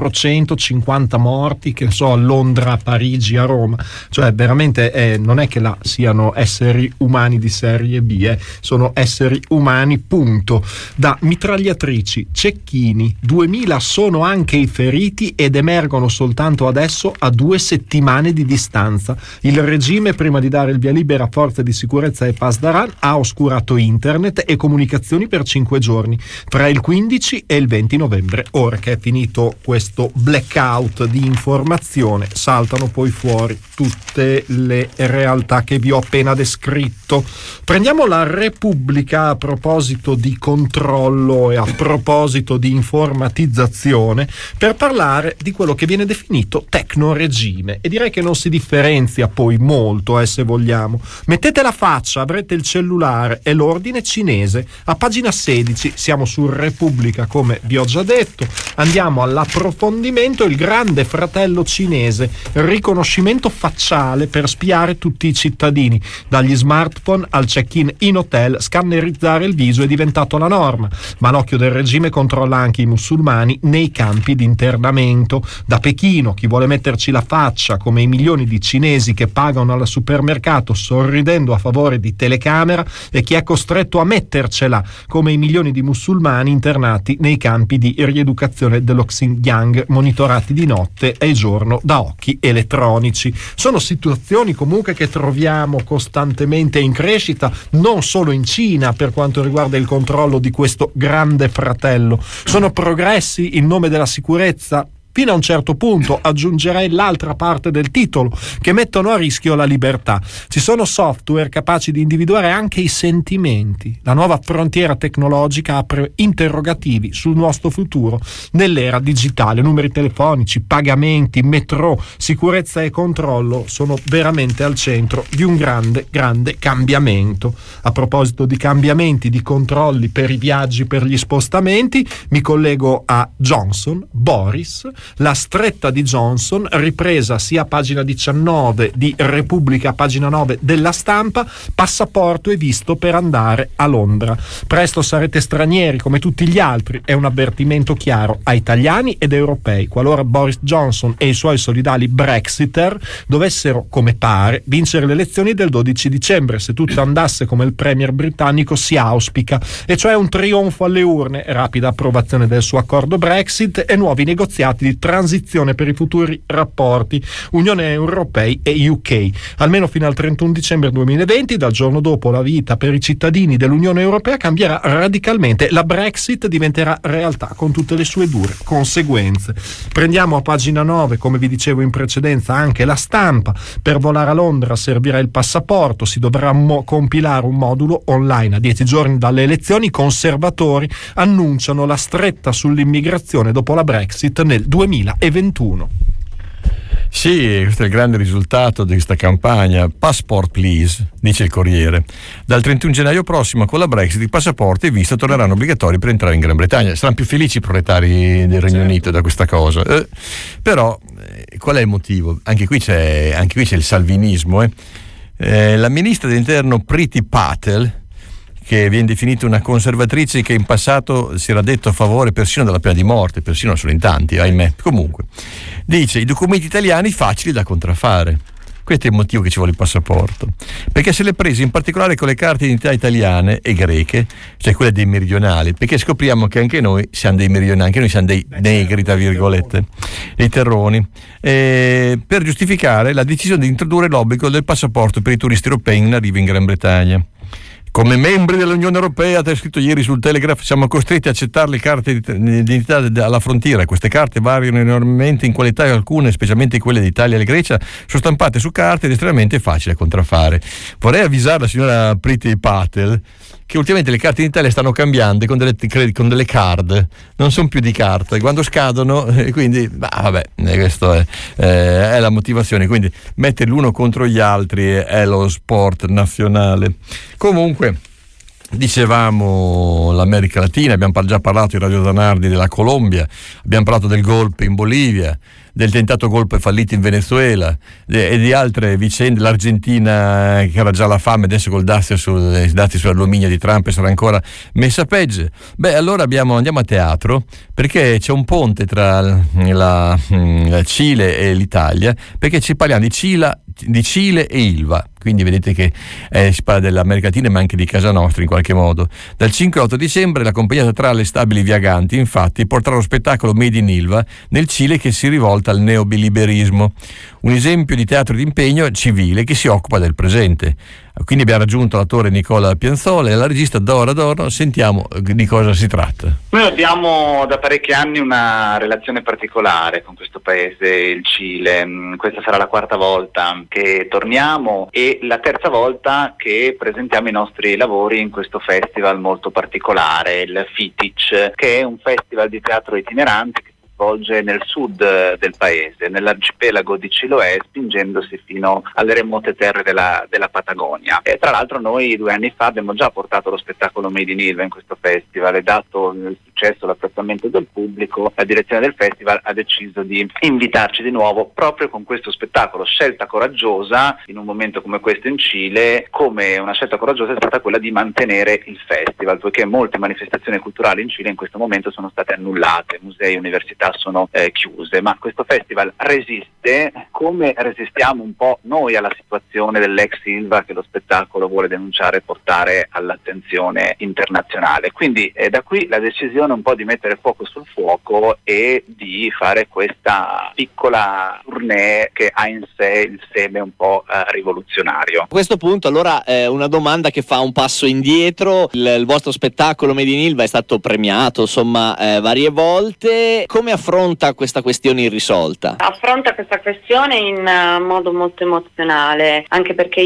450 morti, che so, a Londra, a Parigi, a Roma, cioè veramente non è che là siano esseri umani di serie B, sono esseri umani, punto. Da mitragliatrici, cecchini, 2000 sono anche i feriti ed emergono soltanto adesso a 2 settimane di distanza. Il regime, prima di dare il via libera a forze di sicurezza e Pasdaran, ha oscurato internet e comunicazioni per 5 giorni, tra il 15 e il 20 novembre. Ora che è finito questo blackout di informazione, saltano poi fuori tutte le realtà che vi ho appena descritto. Prendiamo la Repubblica a proposito di controllo e a proposito di informatizzazione per parlare di quello che viene definito tecnoregime, e direi che non si differenzia poi molto, se vogliamo. Mettete la faccia, avrete il cellulare e l'ordine cinese. A pagina 16 siamo su Repubblica, come vi ho già detto. Andiamo all'approfondimento. Il grande fratello cinese, riconoscimento facciale per spiare tutti i cittadini, dagli smartphone al check-in in hotel, scannerizzare il viso è diventato la norma, ma l'occhio del regime controlla anche i musulmani nei campi di internamento. Da Pechino chi vuole metterci la faccia, come i milioni di cinesi che pagano al supermercato sorridendo a favore di telecamera, e chi è costretto a mettercela, come i milioni di musulmani internati nei campi di rieducazione dello Xinjiang, monitorati di notte e giorno da occhi elettronici. Sono situazioni comunque che troviamo costantemente in crescita, non solo in Cina per quanto riguarda il controllo di questo grande fratello. Sono progressi in nome della sicurezza? Fino a un certo punto, aggiungerei l'altra parte del titolo, che mettono a rischio la libertà. Ci sono software capaci di individuare anche i sentimenti. La nuova frontiera tecnologica apre interrogativi sul nostro futuro nell'era digitale. Numeri telefonici, pagamenti, metro, sicurezza e controllo sono veramente al centro di un grande cambiamento. A proposito di cambiamenti, di controlli per i viaggi, per gli spostamenti, mi collego a Johnson, Boris. La stretta di Johnson, ripresa sia a pagina 19 di Repubblica, pagina 9 della Stampa. Passaporto è visto per andare a Londra. Presto sarete stranieri come tutti gli altri, è un avvertimento chiaro a italiani ed europei. Qualora Boris Johnson e i suoi solidali Brexiter dovessero, come pare, vincere le elezioni del 12 dicembre, se tutto andasse come il premier britannico si auspica, e cioè un trionfo alle urne, rapida approvazione del suo accordo Brexit e nuovi negoziati di transizione per i futuri rapporti Unione Europea e UK, almeno fino al 31 dicembre 2020. Dal giorno dopo la vita per i cittadini dell'Unione Europea cambierà radicalmente. La Brexit diventerà realtà con tutte le sue dure conseguenze. Prendiamo a pagina 9, come vi dicevo in precedenza, anche la Stampa. Per volare a Londra servirà il passaporto, si dovrà compilare un modulo online. A 10 giorni dalle elezioni i conservatori annunciano la stretta sull'immigrazione dopo la Brexit nel 2021. Sì, questo è il grande risultato di questa campagna. Passport please, dice il Corriere. Dal 31 gennaio prossimo, con la Brexit, i passaporti e visto torneranno obbligatori per entrare in Gran Bretagna. Saranno più felici i proletari del Regno Unito da questa cosa. Però, qual è il motivo? Anche qui c'è il salvinismo. La ministra dell'Interno Priti Patel, che viene definita una conservatrice che in passato si era detto a favore persino della pena di morte, persino solo in tanti, ahimè. Comunque, dice i documenti italiani facili da contraffare. Questo è il motivo che ci vuole il passaporto, perché se le prese in particolare con le carte di identità italiane e greche, cioè quelle dei meridionali, perché scopriamo che anche noi siamo dei meridionali, anche noi siamo dei negri, tra virgolette, dei terroni, per giustificare la decisione di introdurre l'obbligo del passaporto per i turisti europei in arrivo in Gran Bretagna. Come membri dell'Unione Europea, ha scritto ieri sul Telegraph, siamo costretti a accettare le carte di identità alla frontiera. Queste carte variano enormemente in qualità, e alcune, specialmente quelle d'Italia e Grecia, sono stampate su carte ed estremamente facili a contraffare. Vorrei avvisare la signora Priti Patel che ultimamente le carte in Italia stanno cambiando con delle card, non sono più di carta, quando scadono, quindi questa è la motivazione, quindi mettere l'uno contro gli altri è lo sport nazionale. Comunque Dicevamo l'America Latina, abbiamo già parlato in Radio Zanardi della Colombia, abbiamo parlato del golpe in Bolivia, del tentato golpe fallito in Venezuela e di altre vicende, l'Argentina che era già alla fame, adesso col dazi sull'alluminio di Trump sarà ancora messa peggio. Beh, allora andiamo a teatro, perché c'è un ponte tra la Cile e l'Italia, perché ci parliamo di Cile e Ilva. Quindi vedete che si parla dell'America Latina ma anche di casa nostra in qualche modo. Dal 5 al 8 dicembre la compagnia teatrale Stabili Viaganti infatti porterà lo spettacolo Made in Ilva nel Cile, che si rivolta al neoliberismo, un esempio di teatro d'impegno civile che si occupa del presente. Quindi abbiamo raggiunto l'attore Nicola Pianzola e la regista Dora Adorno. Sentiamo di cosa si tratta. Noi abbiamo da parecchi anni una relazione particolare con questo paese, il Cile. Questa sarà la 4ª volta che torniamo e la 3ª volta che presentiamo i nostri lavori in questo festival molto particolare, il FITIC, che è un festival di teatro itinerante che svolge nel sud del paese, nell'arcipelago di Chiloé, spingendosi fino alle remote terre della Patagonia. E tra l'altro noi 2 anni fa abbiamo già portato lo spettacolo Made in Ilva in questo festival e dato il successo, l'apprezzamento del pubblico, la direzione del festival ha deciso di invitarci di nuovo proprio con questo spettacolo. Scelta coraggiosa in un momento come questo in Cile, come una scelta coraggiosa è stata quella di mantenere il festival, poiché molte manifestazioni culturali in Cile in questo momento sono state annullate, musei, università sono chiuse, ma questo festival resiste come resistiamo un po' noi alla situazione dell'ex Ilva che lo spettacolo vuole denunciare e portare all'attenzione internazionale. Quindi da qui la decisione un po' di mettere fuoco sul fuoco e di fare questa piccola tournée che ha in sé il seme un po' rivoluzionario. A questo punto allora una domanda che fa un passo indietro. Il vostro spettacolo Made in Ilva è stato premiato insomma varie volte. Come affronta questa questione irrisolta? Affronta questa questione in modo molto emozionale, anche perché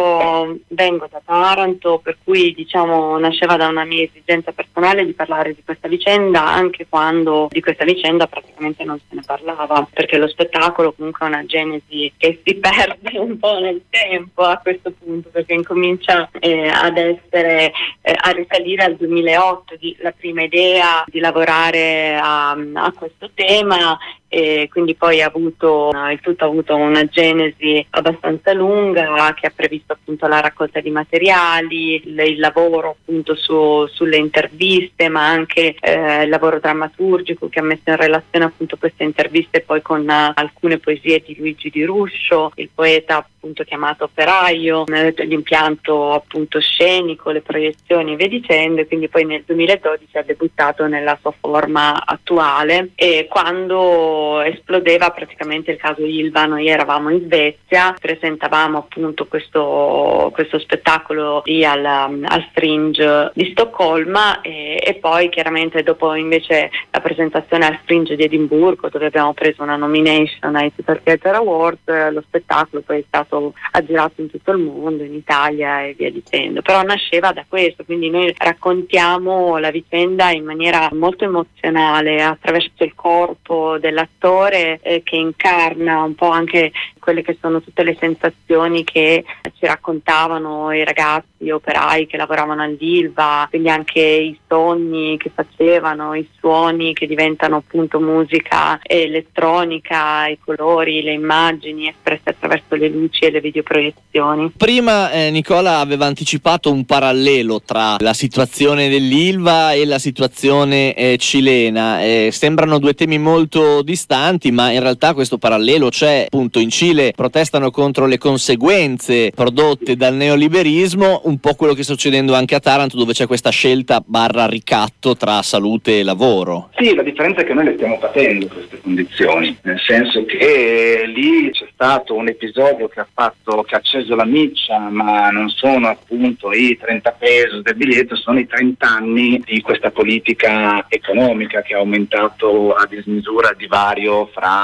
io vengo da Taranto, per cui diciamo nasceva da una mia esigenza personale di parlare di questa vicenda, anche quando di questa vicenda praticamente non se ne parlava, perché lo spettacolo comunque è una genesi che si perde un po' nel tempo a questo punto, perché incomincia ad essere a risalire al 2008 la prima idea di lavorare a questo tema, e quindi poi il tutto ha avuto una genesi abbastanza lunga che ha previsto appunto la raccolta di materiali, il lavoro appunto sulle interviste, ma anche il lavoro drammaturgico che ha messo in relazione appunto queste interviste poi con alcune poesie di Luigi Di Ruscio, il poeta appunto chiamato operaio, l'impianto appunto scenico, le proiezioni e via dicendo. Quindi poi nel 2012 ha debuttato nella sua forma attuale, e quando esplodeva praticamente il caso Ilva noi eravamo in Svezia, presentavamo appunto questo spettacolo lì al Fringe di Stoccolma, e poi chiaramente dopo invece la presentazione al Fringe di Edimburgo, dove abbiamo preso una nomination ai Super Theatre Awards, lo spettacolo poi è stato girato in tutto il mondo, in Italia e via dicendo. Però nasceva da questo, quindi noi raccontiamo la vicenda in maniera molto emozionale attraverso il corpo dell'attore che incarna un po' anche quelle che sono tutte le sensazioni che ci raccontavano i ragazzi operai che lavoravano all'Ilva, quindi anche i sogni che facevano, i suoni che diventano appunto musica elettronica, i colori, le immagini espresse attraverso le luci e le videoproiezioni. Prima Nicola aveva anticipato un parallelo tra la situazione dell'Ilva e la situazione cilena. Sembrano 2 temi molto distanti, ma in realtà questo parallelo c'è. Appunto in Cile protestano contro le conseguenze prodotte dal neoliberismo, un po' quello che sta succedendo anche a Taranto, dove c'è questa scelta / ricatto tra salute e lavoro. Sì, la differenza è che noi le stiamo patendo queste condizioni, nel senso che lì c'è stato un episodio che ha acceso la miccia, ma non sono appunto i 30 pesos del biglietto, sono i 30 anni di questa politica economica che ha aumentato a dismisura il divario fra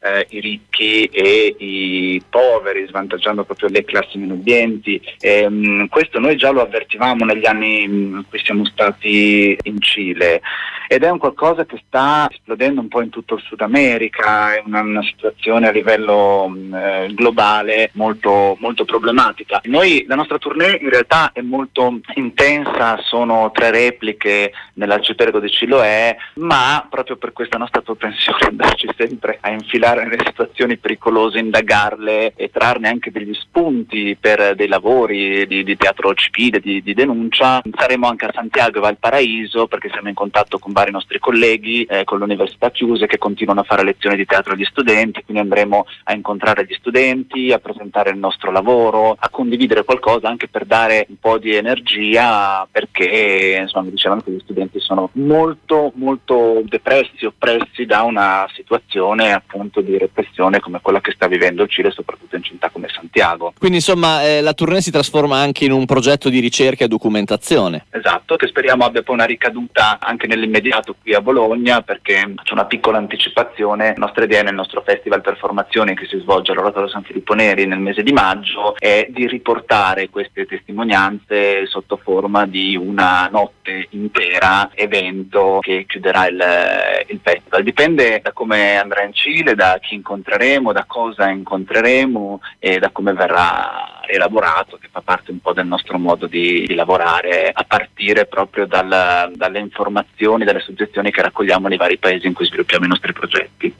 i ricchi e i poveri, svantaggiando proprio le classi meno abbienti. Questo noi già lo avvertivamo negli anni in cui siamo stati in Cile, ed è un qualcosa che sta esplodendo un po' in tutto il Sud America. È una situazione a livello globale molto, molto problematica. La nostra tournée in realtà è molto intensa, sono 3 repliche nell'arcipelago di Chiloé, ma proprio per questa nostra propensione andarci sempre a infilare nelle situazioni pericolose, indagarle e trarne anche degli spunti per dei lavori di teatro civile, di denuncia. Saremo anche a Santiago e Valparaíso, perché siamo in contatto con vari nostri colleghi con le università chiuse che continuano a fare lezioni di teatro agli studenti, quindi andremo a incontrare gli studenti, a presentare il nostro lavoro, a condividere qualcosa anche per dare un po' di energia, perché insomma mi dicevano che gli studenti sono molto molto depressi, oppressi da una situazione appunto di repressione come quella che sta vivendo il Cile, soprattutto in città come Santiago. Quindi insomma la tournée si trasforma anche in un progetto di ricerca e documentazione. Esatto, che speriamo abbia poi una ricaduta anche nell'immediato qui a Bologna, perché c'è una piccola anticipazione. La nostra idea nel nostro festival Performazioni, che si svolge all'Oratorio San Filippo Neri nel mese di maggio, è di riportare queste testimonianze sotto forma di una notte intera, evento che chiuderà il festival. Dipende da come andrà in Cile, da chi incontreremo, da cosa incontreremo e da come verrà elaborato, che fa parte un po' del nostro modo di lavorare, a partire proprio dalle informazioni, dalle suggezioni che raccogliamo nei vari paesi in cui sviluppiamo i nostri progetti.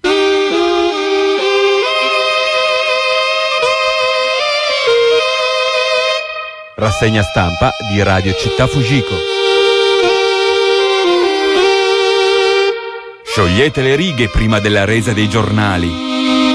Rassegna stampa di Radio Città Fujiko. Sciogliete le righe prima della resa dei giornali.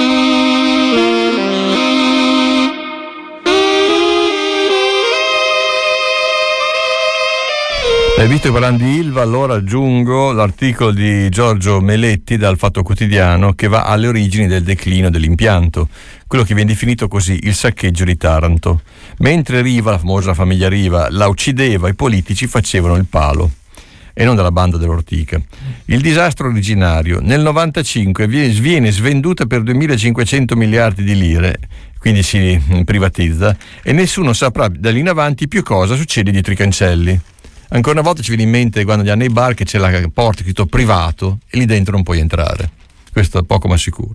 Visto che parlando di Ilva, allora aggiungo l'articolo di Giorgio Meletti dal Fatto Quotidiano, che va alle origini del declino dell'impianto, quello che viene definito così il saccheggio di Taranto. Mentre Riva, la famosa famiglia Riva, la uccideva, i politici facevano il palo, e non dalla banda dell'Ortica. Il disastro originario nel 95 viene svenduta per 2.500 miliardi di lire, quindi si privatizza, e nessuno saprà da lì in avanti più cosa succede dietro i cancelli. Ancora una volta ci viene in mente quando andiamo nei bar che c'è la porta scritto privato e lì dentro non puoi entrare. Questo è poco ma sicuro.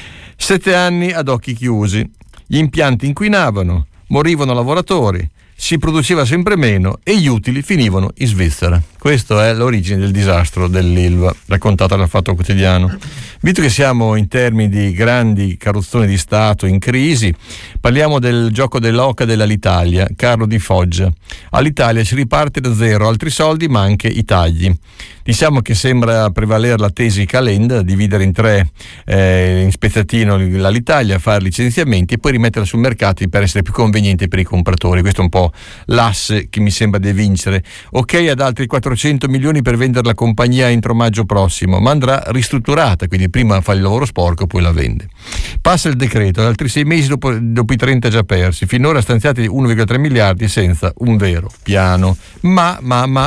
7 anni ad occhi chiusi, gli impianti inquinavano, morivano lavoratori, si produceva sempre meno e gli utili finivano in Svizzera. Questa è l'origine del disastro dell'Ilva, raccontata dal Fatto Quotidiano. Visto che siamo in termini di grandi carrozzoni di Stato in crisi, parliamo del gioco dell'oca dell'Alitalia, Carlo Di Foggia. All'Italia si riparte da zero, altri soldi ma anche i tagli. Diciamo che sembra prevalere la tesi Calenda, dividere in 3 in spezzatino l'Alitalia, fare licenziamenti e poi rimetterla sul mercato per essere più conveniente per i compratori. Questo è un po' l'asse che mi sembra di vincere. Ok ad altri 400 milioni per vendere la compagnia entro maggio prossimo, ma andrà ristrutturata, quindi prima fa il lavoro sporco poi la vende. Passa il decreto, altri 6 mesi dopo i 30 già persi, finora stanziati 1,3 miliardi senza un vero piano. Ma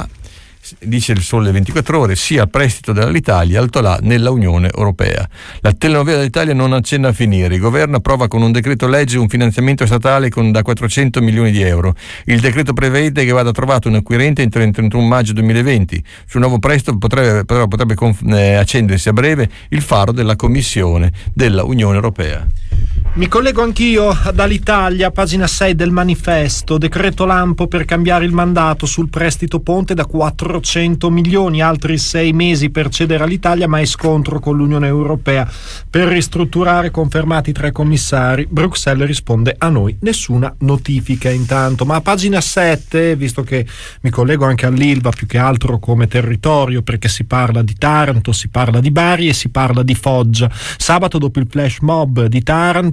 dice il Sole 24 Ore, sia al prestito dell'Italia, alto là nella Unione Europea. La telenovela dell'Italia non accenna a finire. Il governo approva con un decreto legge un finanziamento statale da 400 milioni di euro. Il decreto prevede che vada trovato un acquirente entro il 31 maggio 2020. Sul nuovo prestito potrebbe accendersi a breve il faro della Commissione della Unione Europea. Mi collego anch'io dall'Italia, pagina 6 del Manifesto, decreto lampo per cambiare il mandato sul prestito ponte da 400 milioni, altri 6 mesi per cedere all'Italia, ma è scontro con l'Unione Europea per ristrutturare, confermati 3 commissari. Bruxelles risponde: a noi nessuna notifica intanto. Ma a pagina 7, visto che mi collego anche all'Ilva più che altro come territorio, perché si parla di Taranto, si parla di Bari e si parla di Foggia. Sabato, dopo il flash mob di Taranto,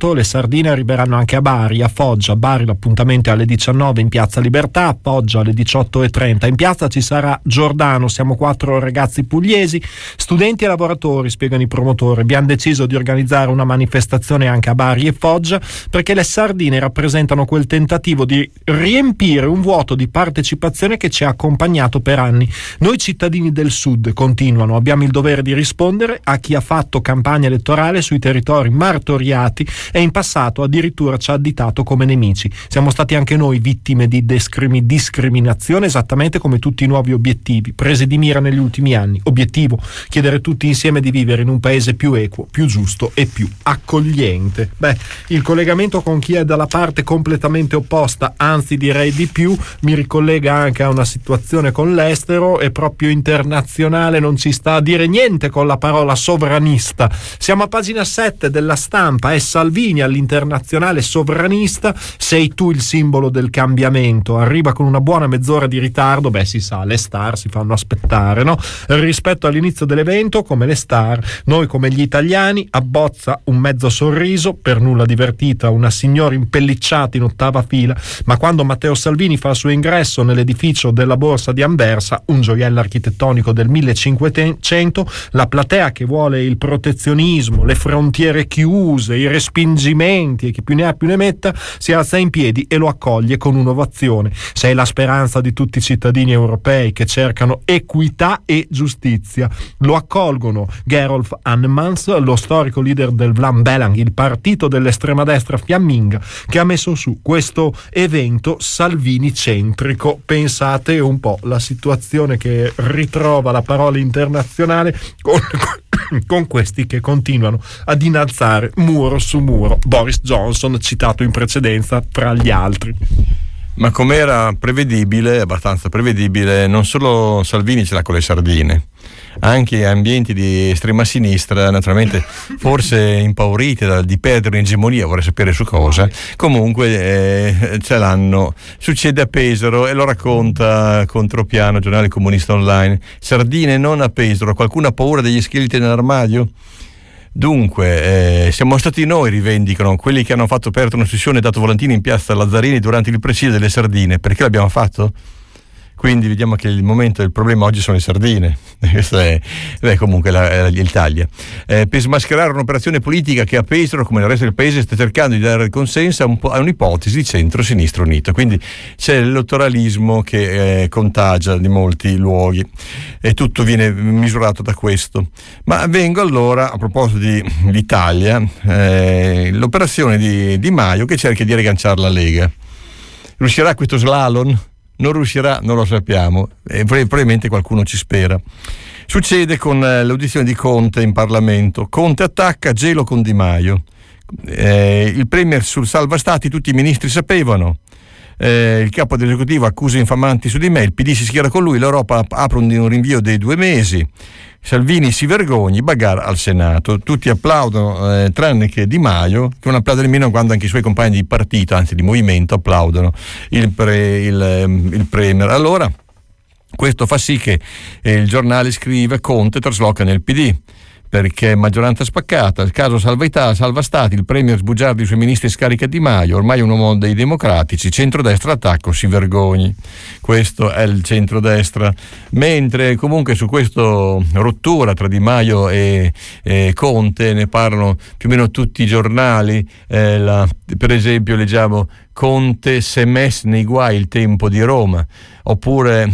Veneto. Le sardine arriveranno anche a Bari, a Foggia. A Bari l'appuntamento è alle 19 in Piazza Libertà, a Foggia alle 18:30. In piazza ci sarà Giordano, siamo 4 ragazzi pugliesi, studenti e lavoratori, spiegano i promotori. Abbiamo deciso di organizzare una manifestazione anche a Bari e Foggia perché le sardine rappresentano quel tentativo di riempire un vuoto di partecipazione che ci ha accompagnato per anni. Noi cittadini del Sud, continuano, abbiamo il dovere di rispondere a chi ha fatto campagna elettorale sui territori martoriati e in passato addirittura ci ha additato come nemici. Siamo stati anche noi vittime di discriminazione, esattamente come tutti i nuovi obiettivi presi di mira negli ultimi anni. Obiettivo: chiedere tutti insieme di vivere in un paese più equo, più giusto e più accogliente. Il collegamento con chi è dalla parte completamente opposta, anzi direi di più, mi ricollega anche a una situazione con l'estero, e proprio internazionale non ci sta a dire niente con la parola sovranista. Siamo a pagina 7 della Stampa, è Salvini all'internazionale sovranista, sei tu il simbolo del cambiamento. Arriva con una buona mezz'ora di ritardo, si sa, le star si fanno aspettare, no? Rispetto all'inizio dell'evento, come le star, noi come gli italiani, abbozza un mezzo sorriso, per nulla divertita, una signora impellicciata in ottava fila, ma quando Matteo Salvini fa il suo ingresso nell'edificio della Borsa di Anversa, un gioiello architettonico del 1500, la platea che vuole il protezionismo, le frontiere chiuse, i respingimenti e chi più ne ha più ne metta, si alza in piedi e lo accoglie con un'ovazione. Sei la speranza di tutti i cittadini europei che cercano equità e giustizia. Lo accolgono Gerolf Annemans, lo storico leader del Vlaam Belang, il partito dell'estrema destra fiamminga, che ha messo su questo evento Salvini centrico. Pensate un po' la situazione che ritrova la parola internazionale con questi che continuano ad innalzare muro su muro Boris Johnson, citato in precedenza tra gli altri. Ma com'era prevedibile, abbastanza prevedibile, non solo Salvini ce l'ha con le sardine, anche ambienti di estrema sinistra, naturalmente forse impauriti di perdere l'egemonia, vorrei sapere su cosa, comunque ce l'hanno. Succede a Pesaro e lo racconta Contropiano, giornale comunista online. Sardine non a Pesaro, qualcuno ha paura degli scheletri nell'armadio? Dunque, siamo stati noi, rivendicano, quelli che hanno fatto aperta una sessione e dato volantini in piazza Lazzarini durante il presidio delle sardine. Perché l'abbiamo fatto? Quindi vediamo che il momento del problema oggi sono le sardine. Questa è comunque l'Italia. Per smascherare un'operazione politica che a Pesaro, come nel resto del paese, sta cercando di dare consenso a un'ipotesi di centro-sinistra unito. Quindi c'è l'elettoralismo che contagia di molti luoghi e tutto viene misurato da questo. Ma vengo allora, a proposito dell'Italia, l'operazione di Di Maio che cerca di riagganciare la Lega. Riuscirà questo slalom? Non riuscirà, non lo sappiamo, e probabilmente qualcuno ci spera. Succede con l'audizione di Conte in Parlamento. Conte attacca, gelo con Di Maio. Il premier sul salva stati, tutti i ministri sapevano. Il capo dell'esecutivo accusa infamanti su di me, il PD si schiera con lui, l'Europa apre un rinvio dei 2 mesi. Salvini si vergogni, bagarre al Senato, tutti applaudono tranne che Di Maio, che non applaude nemmeno quando anche i suoi compagni di partito, anzi di movimento, applaudono il premier. Allora questo fa sì che il giornale scrive: Conte trasloca nel PD perché maggioranza spaccata, il caso salva stati, il premier sbugiarda i suoi ministri scarica Di Maio, ormai è un uomo dei democratici, centrodestra attacco, si vergogni. Questo è il centrodestra. Mentre comunque su questa rottura tra Di Maio e Conte ne parlano più o meno tutti i giornali. Per esempio leggiamo: Conte s'è messo nei guai il tempo di Roma, oppure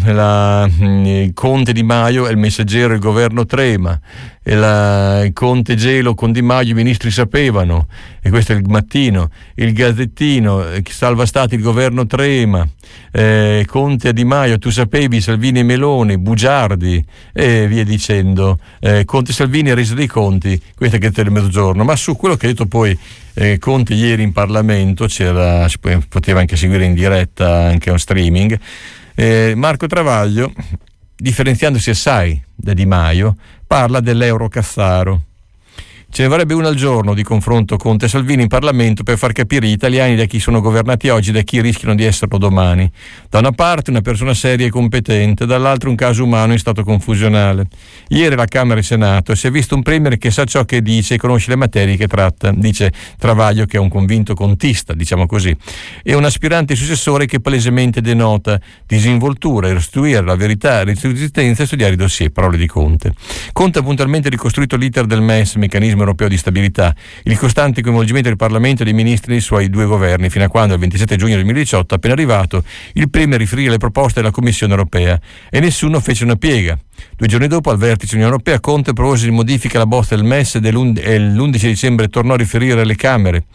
Conte Di Maio è il messaggero, il governo trema, e Conte gelo con Di Maio i ministri sapevano, e questo è il Mattino. Il Gazzettino, salva stati il governo trema, Conte a Di Maio, tu sapevi, Salvini e Meloni, bugiardi, e via dicendo. Conte Salvini ha reso dei conti, questa è del Mezzogiorno. Ma su quello che ha detto poi Conte ieri in Parlamento, si poteva anche seguire in diretta, anche on streaming, Marco Travaglio, differenziandosi assai da Di Maio, parla dell'euro Cassaro. Ce ne vorrebbe una al giorno di confronto Conte e Salvini in Parlamento per far capire agli italiani da chi sono governati oggi e da chi rischiano di esserlo domani. Da una parte una persona seria e competente, dall'altra un caso umano in stato confusionale. Ieri la Camera e il Senato e si è visto un premier che sa ciò che dice e conosce le materie che tratta, dice Travaglio, che è un convinto contista, diciamo così, e un aspirante successore che palesemente denota disinvoltura, restituire la verità, resistenza e studiare i dossier, parole di Conte. Conte ha puntualmente ricostruito l'iter del MES, meccanismo europeo di stabilità, il costante coinvolgimento del Parlamento e dei ministri dei suoi due governi, fino a quando il 27 giugno 2018, appena arrivato, il premier riferì le proposte della Commissione europea e nessuno fece una piega. 2 giorni dopo, al vertice dell'Unione Europea, Conte propose di modifica alla bozza del MES e l'11 dicembre tornò a riferire alle Camere.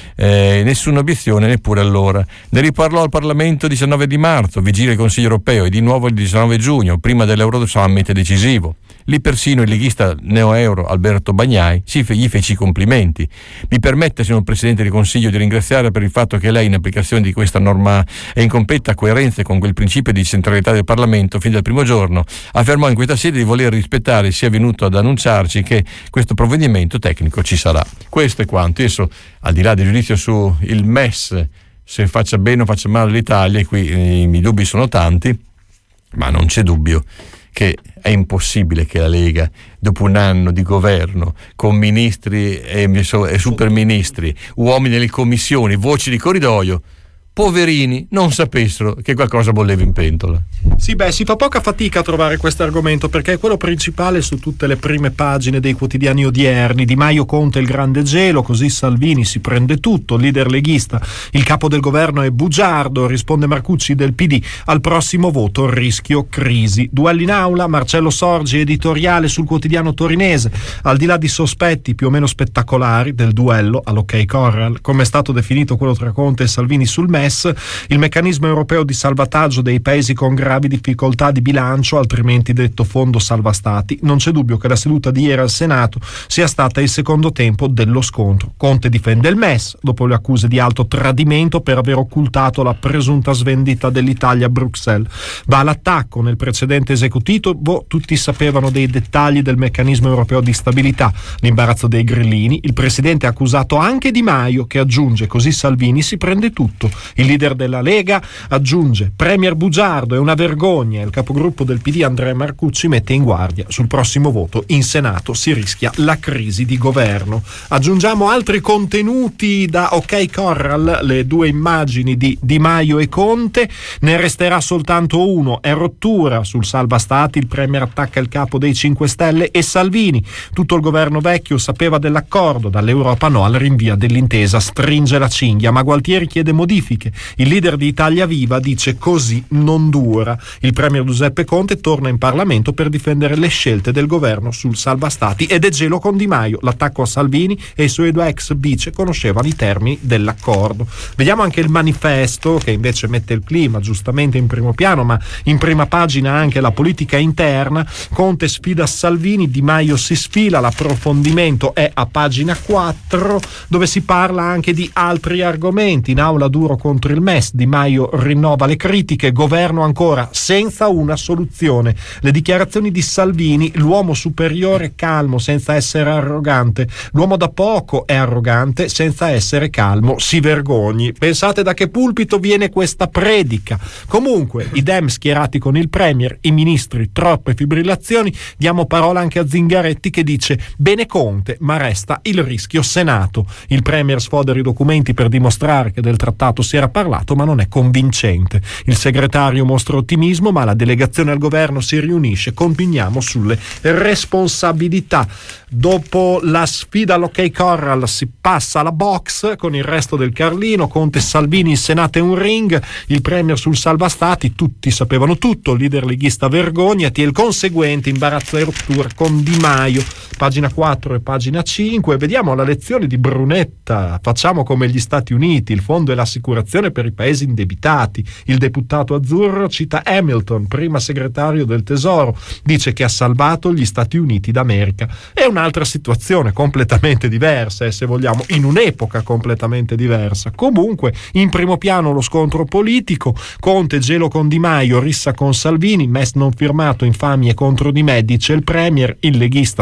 Nessuna obiezione neppure allora. Ne riparlò al Parlamento il 19 di marzo, vigilia il Consiglio Europeo, e di nuovo il 19 giugno, prima dell'Euro Summit decisivo. Lì persino il leghista neo-euro Alberto Bagnai gli fece i complimenti. Mi permette, signor Presidente del Consiglio, di ringraziare per il fatto che lei, in applicazione di questa norma e in completa coerenza con quel principio di centralità del Parlamento fin dal primo giorno, affermò in questa sede di voler rispettare e sia venuto ad annunciarci che questo provvedimento tecnico ci sarà. Questo è quanto. Adesso, al di là del giudizio su il MES, se faccia bene o faccia male l'Italia, e qui i dubbi sono tanti, ma non c'è dubbio che è impossibile che la Lega, dopo un anno di governo, con ministri e superministri, uomini nelle commissioni, voci di corridoio, poverini, non sapessero che qualcosa bolleva in pentola. Sì, si fa poca fatica a trovare questo argomento, perché è quello principale su tutte le prime pagine dei quotidiani odierni. Di Maio, Conte, il grande gelo, così Salvini si prende tutto, leader leghista, il capo del governo è bugiardo, risponde Marcucci del PD, al prossimo voto rischio crisi. Duelli in aula, Marcello Sorgi, editoriale sul quotidiano torinese, al di là di sospetti più o meno spettacolari del duello all'Ok Corral, come è stato definito quello tra Conte e Salvini sul MES, il meccanismo europeo di salvataggio dei paesi con gravi difficoltà di bilancio, altrimenti detto Fondo Salva Stati. Non c'è dubbio che la seduta di ieri al Senato sia stata il secondo tempo dello scontro. Conte difende il MES dopo le accuse di alto tradimento per aver occultato la presunta svendita dell'Italia a Bruxelles. Va all'attacco. Nel precedente esecutivo tutti sapevano dei dettagli del meccanismo europeo di stabilità, l'imbarazzo dei grillini. Il presidente ha accusato anche Di Maio, che aggiunge così Salvini si prende tutto. Il leader della Lega aggiunge premier bugiardo, è una vergogna. Il capogruppo del PD Andrea Marcucci mette in guardia sul prossimo voto in Senato si rischia la crisi di governo. Aggiungiamo altri contenuti da OK Corral, le due immagini di Di Maio e Conte, ne resterà soltanto uno, è rottura sul salva stati, il premier attacca il capo dei 5 Stelle e Salvini, tutto il governo vecchio sapeva dell'accordo, dall'Europa no al rinvio dell'intesa, stringe la cinghia, ma Gualtieri chiede modifiche, il leader di Italia Viva dice così non dura. Il premier Giuseppe Conte torna in Parlamento per difendere le scelte del governo sul salva stati ed è gelo con Di Maio, l'attacco a Salvini e i suoi due ex vice conoscevano i termini dell'accordo. Vediamo anche il manifesto, che invece mette il clima giustamente in primo piano, ma in prima pagina anche la politica interna. Conte sfida Salvini, Di Maio si sfila, l'approfondimento è a pagina 4 dove si parla anche di altri argomenti. In aula duro contro il MES, Di Maio rinnova le critiche, governo ancora senza una soluzione. Le dichiarazioni di Salvini, l'uomo superiore calmo senza essere arrogante, l'uomo da poco è arrogante senza essere calmo, si vergogni. Pensate da che pulpito viene questa predica. Comunque i Dem schierati con il premier, i ministri troppe fibrillazioni, diamo parola anche a Zingaretti che dice bene Conte ma resta il rischio Senato. Il premier sfodera i documenti per dimostrare che del trattato si era parlato ma non è convincente. Il segretario mostra ottimismo ma la delegazione al governo si riunisce, conveniamo sulle responsabilità. Dopo la sfida all'Ok Corral si passa alla box con il resto del Carlino, Conte e Salvini, il Senato è un ring, il premier sul salva stati, tutti sapevano tutto, il leader leghista vergognati e il conseguente imbarazzo e rottura con Di Maio. Pagina 4 e pagina 5, vediamo la lezione di Brunetta, facciamo come gli Stati Uniti, il fondo è l'assicurazione per i paesi indebitati. Il deputato azzurro cita Hamilton, prima segretario del Tesoro, dice che ha salvato gli Stati Uniti d'America. È un'altra situazione completamente diversa, se vogliamo, in un'epoca completamente diversa. Comunque, in primo piano lo scontro politico, Conte gelo con Di Maio, rissa con Salvini, MES non firmato, infamie contro di me, dice il premier, il leghista semplicemente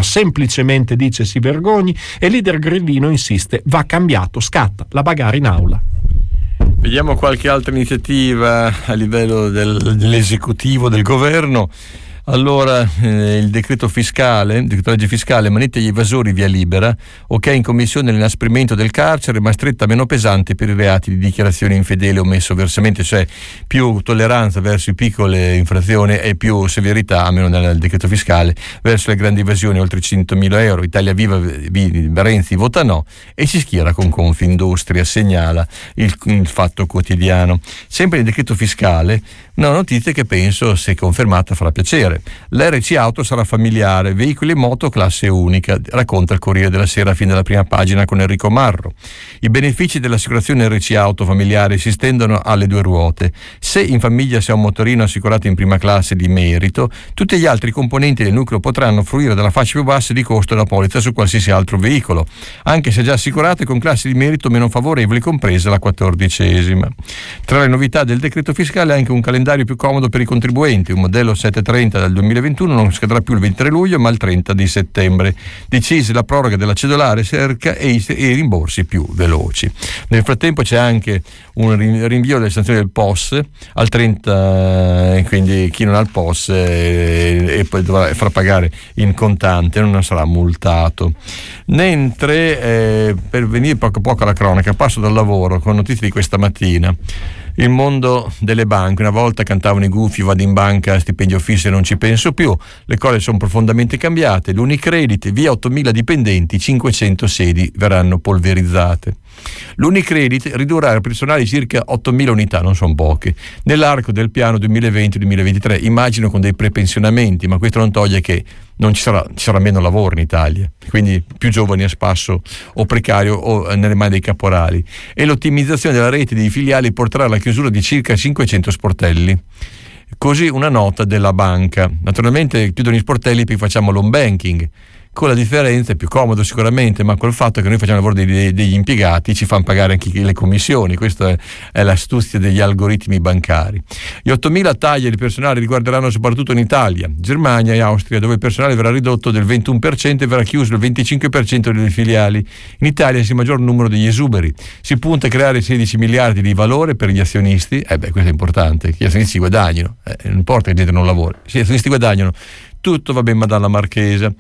semplicemente dice si vergogni, e il leader grillino insiste, va cambiato, scatta la bagarre in aula. Vediamo qualche altra iniziativa a livello dell'esecutivo, del governo. Allora, il decreto legge fiscale, manette agli evasori via libera, ok in commissione l'inasprimento del carcere, ma stretta meno pesante per i reati di dichiarazione infedele o omesso versamento, cioè più tolleranza verso i piccole infrazioni e più severità, almeno nel decreto fiscale, verso le grandi evasioni oltre 100.000 euro. Italia Viva Renzi vota no e si schiera con Confindustria, segnala il Fatto Quotidiano. Sempre il decreto fiscale, una notizia che penso, se confermata, farà piacere. L'RC Auto sarà familiare, veicoli e moto classe unica, racconta il Corriere della Sera fin dalla prima pagina con Enrico Marro. I benefici dell'assicurazione RC Auto familiare si estendono alle 2 ruote. Se in famiglia si ha un motorino assicurato in prima classe di merito, tutti gli altri componenti del nucleo potranno fruire della fascia più bassa di costo della polizza su qualsiasi altro veicolo, anche se già assicurate con classi di merito meno favorevoli, compresa la 14ª. Tra le novità del decreto fiscale anche un calendario più comodo per i contribuenti, un modello 730 dal 2021 non scadrà più il 23 luglio ma il 30 di settembre. Decise la proroga della cedolare cerca e i rimborsi più veloci. Nel frattempo c'è anche un rinvio delle sanzioni del POS al 30, quindi chi non ha il POS e poi dovrà far pagare in contante non sarà multato. Mentre per venire poco alla cronaca, passo dal lavoro con notizie di questa mattina. Il mondo delle banche, una volta cantavano i Gufi, vado in banca, stipendio fisso e non ci penso più, le cose sono profondamente cambiate. L'Unicredit, via 8.000 dipendenti, 500 sedi verranno polverizzate. L'Unicredit ridurrà il personale di circa 8.000 unità, non sono poche, nell'arco del piano 2020-2023, immagino con dei prepensionamenti, ma questo non toglie che non ci sarà meno lavoro in Italia, quindi più giovani a spasso o precario o nelle mani dei caporali, e l'ottimizzazione della rete di filiali porterà alla chiusura di circa 500 sportelli. Così una nota della banca. Naturalmente chiudono gli sportelli perché facciamo l'home banking, con la differenza, è più comodo sicuramente, ma col fatto che noi facciamo il lavoro degli impiegati, ci fanno pagare anche le commissioni. Questa è l'astuzia degli algoritmi bancari. Gli 8.000 tagli di personale riguarderanno soprattutto in Italia, Germania e Austria, dove il personale verrà ridotto del 21% e verrà chiuso il 25% delle filiali. In Italia si maggior numero degli esuberi. Si punta a creare 16 miliardi di valore per gli azionisti. Questo è importante, gli azionisti guadagnano, non importa che la gente non lavori, gli azionisti guadagnano. Tutto va bene, Madonna Marchesa.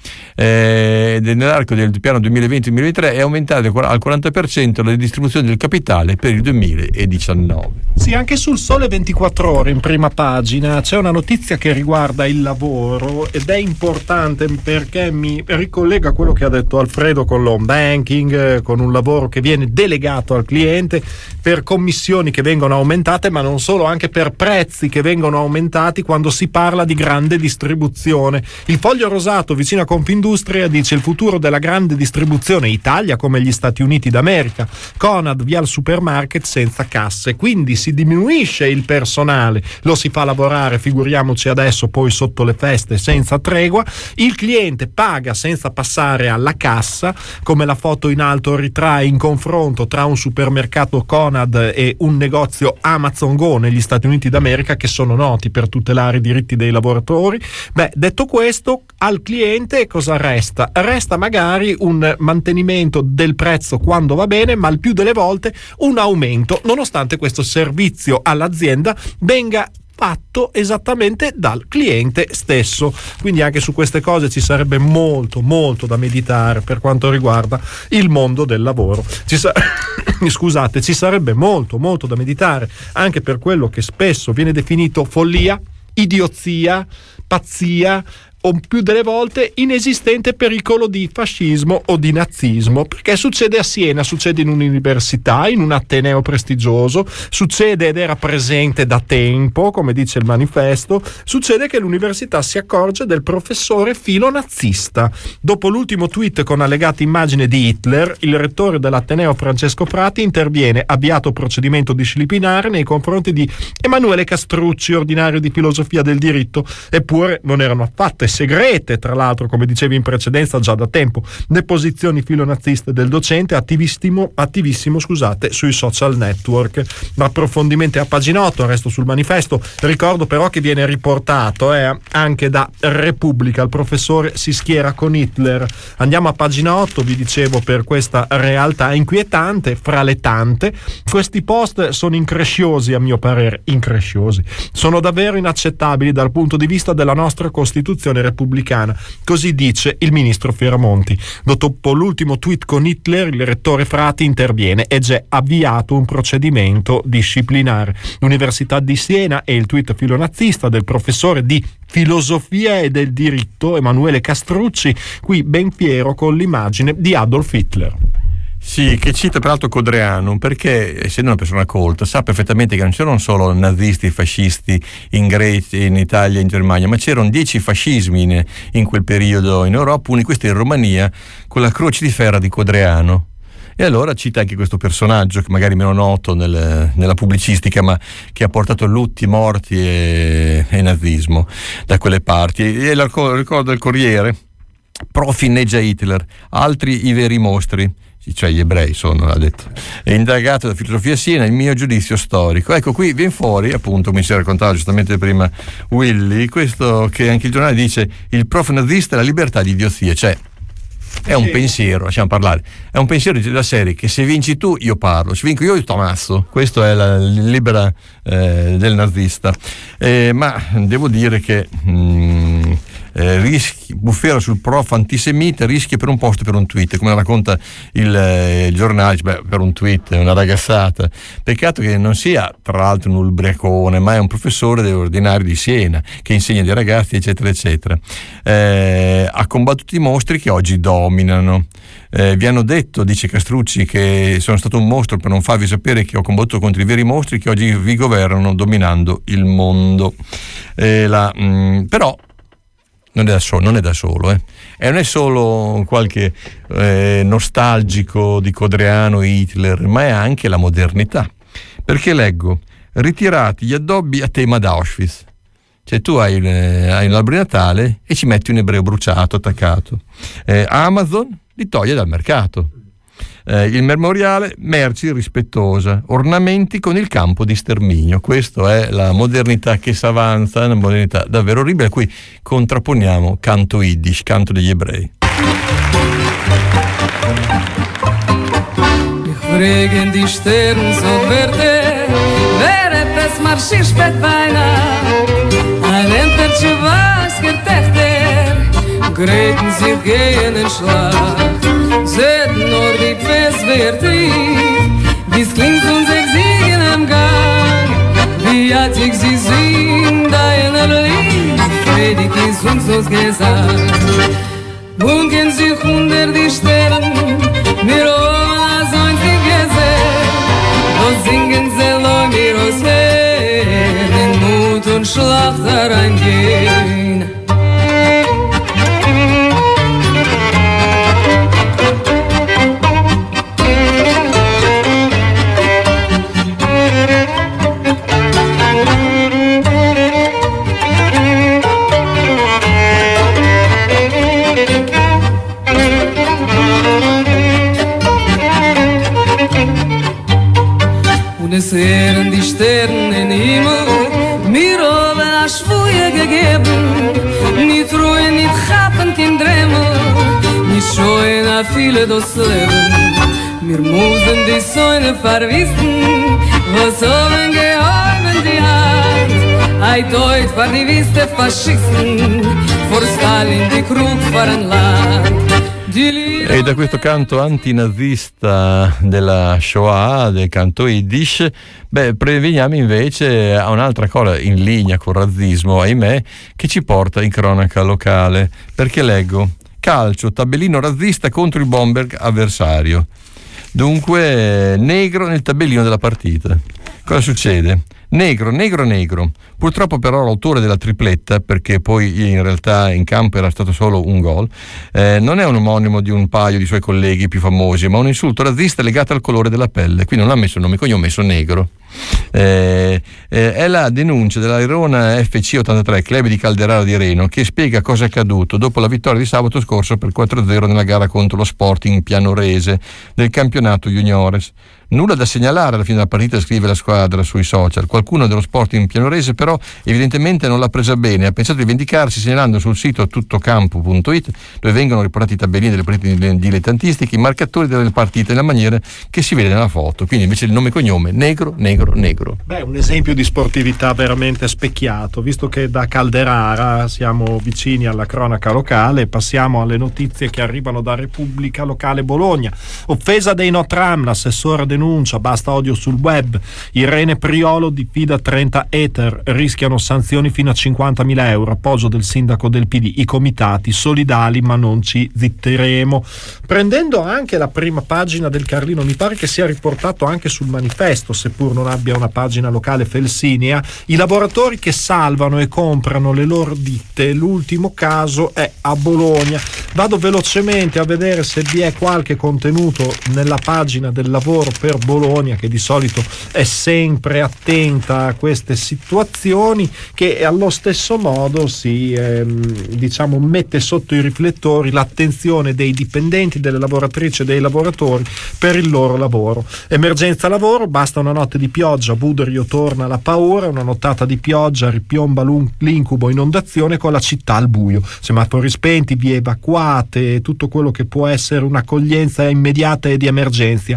Nell'arco del piano 2020-2023 è aumentata al 40% la distribuzione del capitale per il 2019. Sì, anche sul Sole 24 Ore in prima pagina c'è una notizia che riguarda il lavoro ed è importante perché mi ricollega a quello che ha detto Alfredo con l'home banking, con un lavoro che viene delegato al cliente, per commissioni che vengono aumentate, ma non solo, anche per prezzi che vengono aumentati quando si parla di grande distribuzione. Il Foglio Rosato vicino a Confindustria dice: il futuro della grande distribuzione Italia come gli Stati Uniti d'America, Conad via il supermarket senza casse, quindi si diminuisce il personale, lo si fa lavorare, figuriamoci adesso poi sotto le feste senza tregua, il cliente paga senza passare alla cassa, come la foto in alto ritrae in confronto tra un supermercato Conad e un negozio Amazon Go negli Stati Uniti d'America, che sono noti per tutelare i diritti dei lavoratori. Detto questo, al cliente cosa resta? Resta magari un mantenimento del prezzo quando va bene, ma il più delle volte un aumento, nonostante questo servizio all'azienda venga fatto esattamente dal cliente stesso. Quindi anche su queste cose ci sarebbe molto da meditare per quanto riguarda il mondo del lavoro. Scusate, ci sarebbe molto da meditare anche per quello che spesso viene definito follia, idiozia, pazzia o più delle volte inesistente pericolo di fascismo o di nazismo, perché succede a Siena, succede in un'università, in un ateneo prestigioso, succede ed era presente da tempo, come dice il manifesto, succede che l'università si accorge del professore filonazista. Dopo l'ultimo tweet con allegata immagine di Hitler, il rettore dell'ateneo Francesco Prati interviene, avviato procedimento disciplinare nei confronti di Emanuele Castrucci, ordinario di filosofia del diritto, eppure non erano affatto segrete, tra l'altro, come dicevi in precedenza, già da tempo, le posizioni filonaziste del docente, attivissimo sui social network. Approfondimenti a pagina 8, resto sul manifesto. Ricordo però che viene riportato anche da Repubblica, il professore si schiera con Hitler. Andiamo a pagina 8, vi dicevo, per questa realtà inquietante fra le tante. Questi post sono incresciosi, a mio parere, sono davvero inaccettabili dal punto di vista della nostra Costituzione repubblicana, così dice il ministro Fioramonti. Dopo l'ultimo tweet con Hitler, il rettore Frati interviene e già avviato un procedimento disciplinare. L'Università di Siena e il tweet filonazista del professore di filosofia e del diritto Emanuele Castrucci, qui ben fiero con l'immagine di Adolf Hitler. Sì, che cita peraltro Codreanu, perché essendo una persona colta sa perfettamente che non c'erano solo nazisti e fascisti in Grecia, in Italia, in Germania, ma c'erano 10 fascismi in quel periodo in Europa, uno di questi in Romania, con la croce di ferro di Codreanu. E allora cita anche questo personaggio che magari meno noto nella pubblicistica, ma che ha portato lutti, morti e nazismo da quelle parti. E il ricordo del Corriere: profi inneggia Hitler, altri i veri mostri, cioè gli ebrei sono, ha detto, è indagato da filosofia Siena, il mio giudizio storico. Ecco, qui viene fuori, appunto, come si raccontava giustamente prima Willy, questo che anche il giornale dice: il prof nazista è la libertà di idiozia, cioè è un pensiero, lasciamo parlare, è un pensiero della serie che se vinci tu io parlo, se vinco io t'ammazzo. Questo è la libera del nazista, ma devo dire che bufera sul prof antisemita, rischia per un post e per un tweet, come racconta il giornale. Per un tweet, una ragazzata, peccato che non sia tra l'altro un ubriacone, ma è un professore ordinario di Siena che insegna ai ragazzi, eccetera eccetera. Ha combattuto i mostri che oggi dominano. Vi hanno detto, dice Castrucci, che sono stato un mostro per non farvi sapere che ho combattuto contro i veri mostri che oggi vi governano dominando il mondo. Però non è da solo, e non è solo qualche nostalgico di Codreanu e Hitler, ma è anche la modernità, perché leggo: ritirati gli addobbi a tema d'Auschwitz. Cioè tu hai l'albero di Natale e ci metti un ebreo bruciato attaccato. Amazon li toglie dal mercato. Il memoriale merci rispettosa, ornamenti con il campo di sterminio. Questa è la modernità che si avanza, una modernità davvero orribile, a cui contrapponiamo canto Yiddish, canto degli ebrei. Vregen die Sterne so verde, wer etwas marsch spät beina, ein Entertje was getechter, greten sie gehen in Schlag, seht nur die Pfess wird tief, wie's klingt und sich siegen am Gang, wie hat sich sie singt, deiner Lieb, Friedig ist uns das Gesang, bunken sich unter die Sterne, mir singen sie loi mir aus her, in Mut und Schlaf da reingehen. Es ehren die Sterne im Himmel, mir haben a Schwuje gegeben, nicht ruhen, nicht chappen, kein Dremel, nicht scheuen a viele das Leben. Wir müssen die Säune verwissen, was haben geholfen die Hand, ein Deut war die Wiste Faschisten, vor Stalin die Krug vor ein Land. E da questo canto antinazista della Shoah, del canto Yiddish, veniamo invece a un'altra cosa in linea con il razzismo, ahimè, che ci porta in cronaca locale, perché leggo: calcio, tabellino razzista contro il Bomberg avversario. Dunque, negro nel tabellino della partita. Cosa succede? Negro. Purtroppo però l'autore della tripletta, perché poi in realtà in campo era stato solo un gol, non è un omonimo di un paio di suoi colleghi più famosi, ma un insulto razzista legato al colore della pelle. Quindi non ha messo il nome e cognome, ha messo negro. È la denuncia dell'Airona FC 83, club di Calderara di Reno, che spiega cosa è accaduto dopo la vittoria di sabato scorso per 4-0 nella gara contro lo Sporting Pianorese del campionato juniores. Nulla da segnalare alla fine della partita, scrive la squadra sui social. Qualcuno dello Sporting Pianorese però evidentemente non l'ha presa bene, ha pensato di vendicarsi segnalando sul sito tuttocampo.it, dove vengono riportati i tabellini delle partite dilettantistiche, i marcatori delle partite nella maniera che si vede nella foto. Quindi invece il nome e cognome negro. Beh, un esempio di sportività veramente specchiato, visto che da Calderara siamo vicini alla cronaca locale, passiamo alle notizie che arrivano da Repubblica Locale Bologna. Offesa dei Notram, l'assessore denuncia, basta odio sul web. Irene Priolo diffida 30 ether, rischiano sanzioni fino a 50.000 euro, appoggio del sindaco del PD, i comitati solidali ma non ci zitteremo. Prendendo anche la prima pagina del Carlino, mi pare che sia riportato anche sul Manifesto, seppur non abbia una pagina locale felsinea, i lavoratori che salvano e comprano le loro ditte. L'ultimo caso è a Bologna. Vado velocemente a vedere se vi è qualche contenuto nella pagina del Lavoro per Bologna, che di solito è sempre attenta a queste situazioni, che allo stesso modo si mette sotto i riflettori l'attenzione dei dipendenti, delle lavoratrici e dei lavoratori per il loro lavoro. Emergenza lavoro, basta una notte di pioggia, Budrio torna la paura, una nottata di pioggia ripiomba l'incubo inondazione con la città al buio, semafori spenti, vie evacuate, tutto quello che può essere un'accoglienza immediata e di emergenza.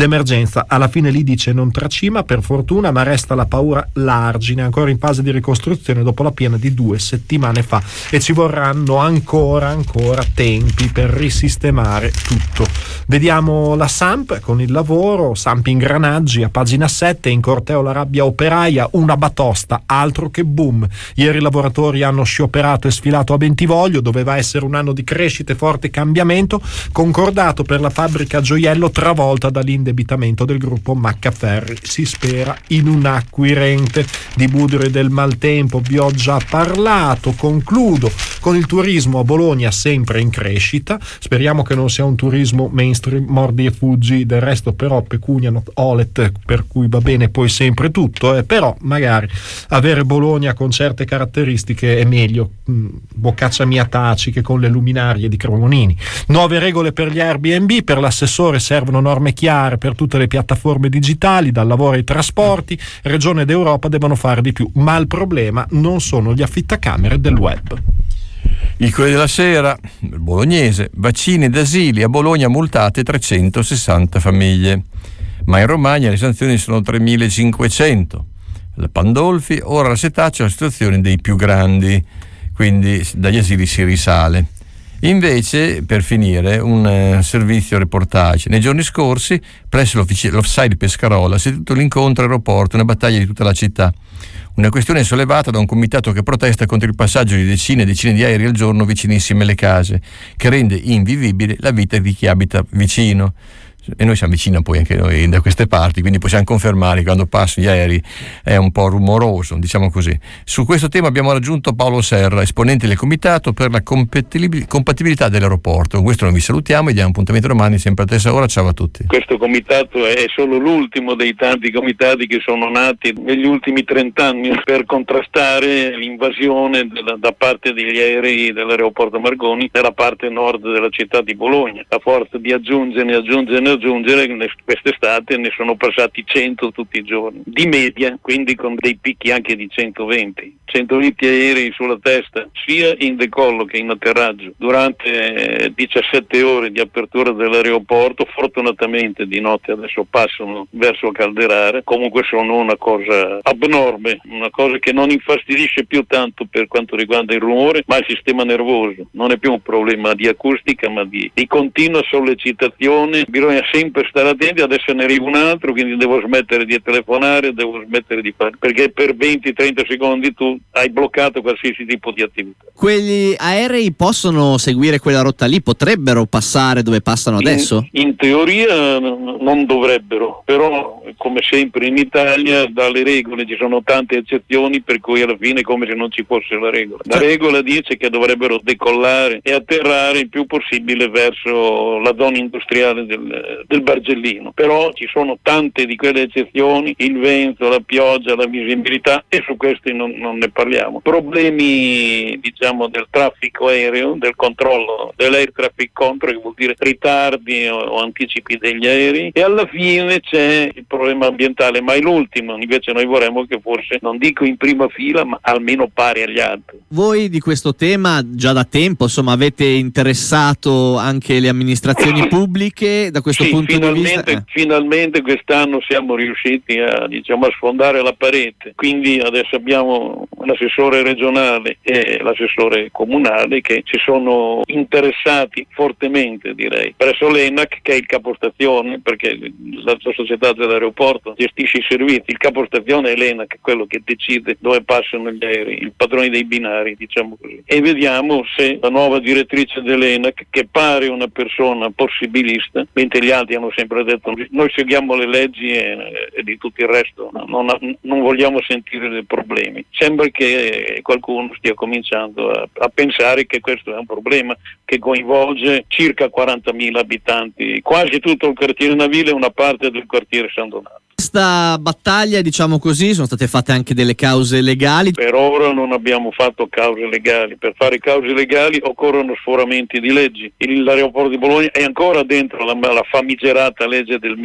Alla fine lì dice non tracima per fortuna, ma resta la paura l'argine, ancora in fase di ricostruzione dopo la piena di 2 settimane fa, e ci vorranno ancora tempi per risistemare tutto. Vediamo la Samp con il lavoro, Samp Ingranaggi a pagina 7, in corteo la rabbia operaia, una batosta, altro che boom. Ieri i lavoratori hanno scioperato e sfilato a Bentivoglio, doveva essere un anno di crescita e forte cambiamento, concordato per la fabbrica gioiello travolta dall'indebitamento del gruppo Maccaferri. Si spera in un acquirente. Di Budrio e del maltempo vi ho già parlato. Concludo con il turismo a Bologna sempre in crescita, speriamo che non sia un turismo mainstream mordi e fuggi, del resto però pecunia not olet, per cui va bene poi sempre tutto, però magari avere Bologna con certe caratteristiche è meglio, Boccaccia mia taci, che con le luminarie di Cremonini. Nuove regole per gli Airbnb, per l'assessore servono norme chiare per tutte le piattaforme digitali, dal lavoro ai trasporti, Regione ed Europa devono fare di più, ma il problema non sono gli affittacamere del web. Il Corriere della Sera, il bolognese, vaccini ed asili, a Bologna multate 360 famiglie, ma in Romagna le sanzioni sono 3.500. La Pandolfi, ora la setaccia è la situazione dei più grandi, quindi dagli asili si risale. Invece, per finire, un servizio reportage. Nei giorni scorsi, presso l'offside di Pescarola, si è tenuto l'incontro aeroporto, una battaglia di tutta la città. Una questione sollevata da un comitato che protesta contro il passaggio di decine e decine di aerei al giorno vicinissime alle case, che rende invivibile la vita di chi abita vicino. E noi siamo vicini poi anche noi da queste parti, quindi possiamo confermare che quando passano gli aerei è un po' rumoroso, diciamo così. Su questo tema abbiamo raggiunto Paolo Serra, esponente del comitato per la compatibilità dell'aeroporto. Con questo noi vi salutiamo e diamo appuntamento domani sempre a stessa ora. Ciao a tutti. Questo comitato è solo l'ultimo dei tanti comitati che sono nati negli ultimi 30 anni per contrastare l'invasione da parte degli aerei dell'aeroporto Marconi nella parte nord della città di Bologna. A forza di aggiungere quest'estate ne sono passati 100 tutti i giorni di media, quindi con dei picchi anche di 120 aerei sulla testa, sia in decollo che in atterraggio durante 17 ore di apertura dell'aeroporto. Fortunatamente di notte adesso passano verso Calderara, comunque sono una cosa abnorme, una cosa che non infastidisce più tanto per quanto riguarda il rumore, ma il sistema nervoso. Non è più un problema di acustica, ma di continua sollecitazione. Bisogna sempre stare attenti. Adesso ne arriva un altro, quindi devo smettere di telefonare, devo smettere di fare, perché per 20-30 secondi tu hai bloccato qualsiasi tipo di attività. Quegli aerei possono seguire quella rotta lì? Potrebbero passare dove passano adesso? In teoria non dovrebbero, però come sempre in Italia dalle regole ci sono tante eccezioni, per cui alla fine è come se non ci fosse la regola. La regola dice che dovrebbero decollare e atterrare il più possibile verso la zona industriale del Bargellino, però ci sono tante di quelle eccezioni, il vento, la pioggia, la visibilità, e su questi non ne parliamo. Problemi diciamo del traffico aereo, del controllo dell'air traffic control, che vuol dire ritardi o anticipi degli aerei, e alla fine c'è il problema ambientale, ma è l'ultimo. Invece noi vorremmo che fosse, non dico in prima fila, ma almeno pari agli altri. Voi di questo tema già da tempo, insomma, avete interessato anche le amministrazioni pubbliche da questo punto di vista? Finalmente quest'anno siamo riusciti a sfondare la parete, quindi adesso abbiamo l'assessore regionale e l'assessore comunale che ci sono interessati fortemente, direi, presso l'ENAC, che è il capostazione, perché la società dell'aeroporto gestisce i servizi. Il capostazione è l'ENAC, quello che decide dove passano gli aerei, il padrone dei binari, diciamo così. E vediamo se la nuova direttrice dell'ENAC, che pare una persona possibilista, mentre gli altri hanno sempre detto noi seguiamo le leggi e di tutto il resto non vogliamo sentire dei problemi, sembra che qualcuno stia cominciando a pensare che questo è un problema che coinvolge circa 40.000 abitanti, quasi tutto il quartiere Navile e una parte del quartiere San Donato. Questa battaglia, diciamo così, sono state fatte anche delle cause legali? Per ora non abbiamo fatto cause legali. Per fare cause legali occorrono sforamenti di leggi. L'aeroporto di Bologna è ancora dentro la famigerata legge del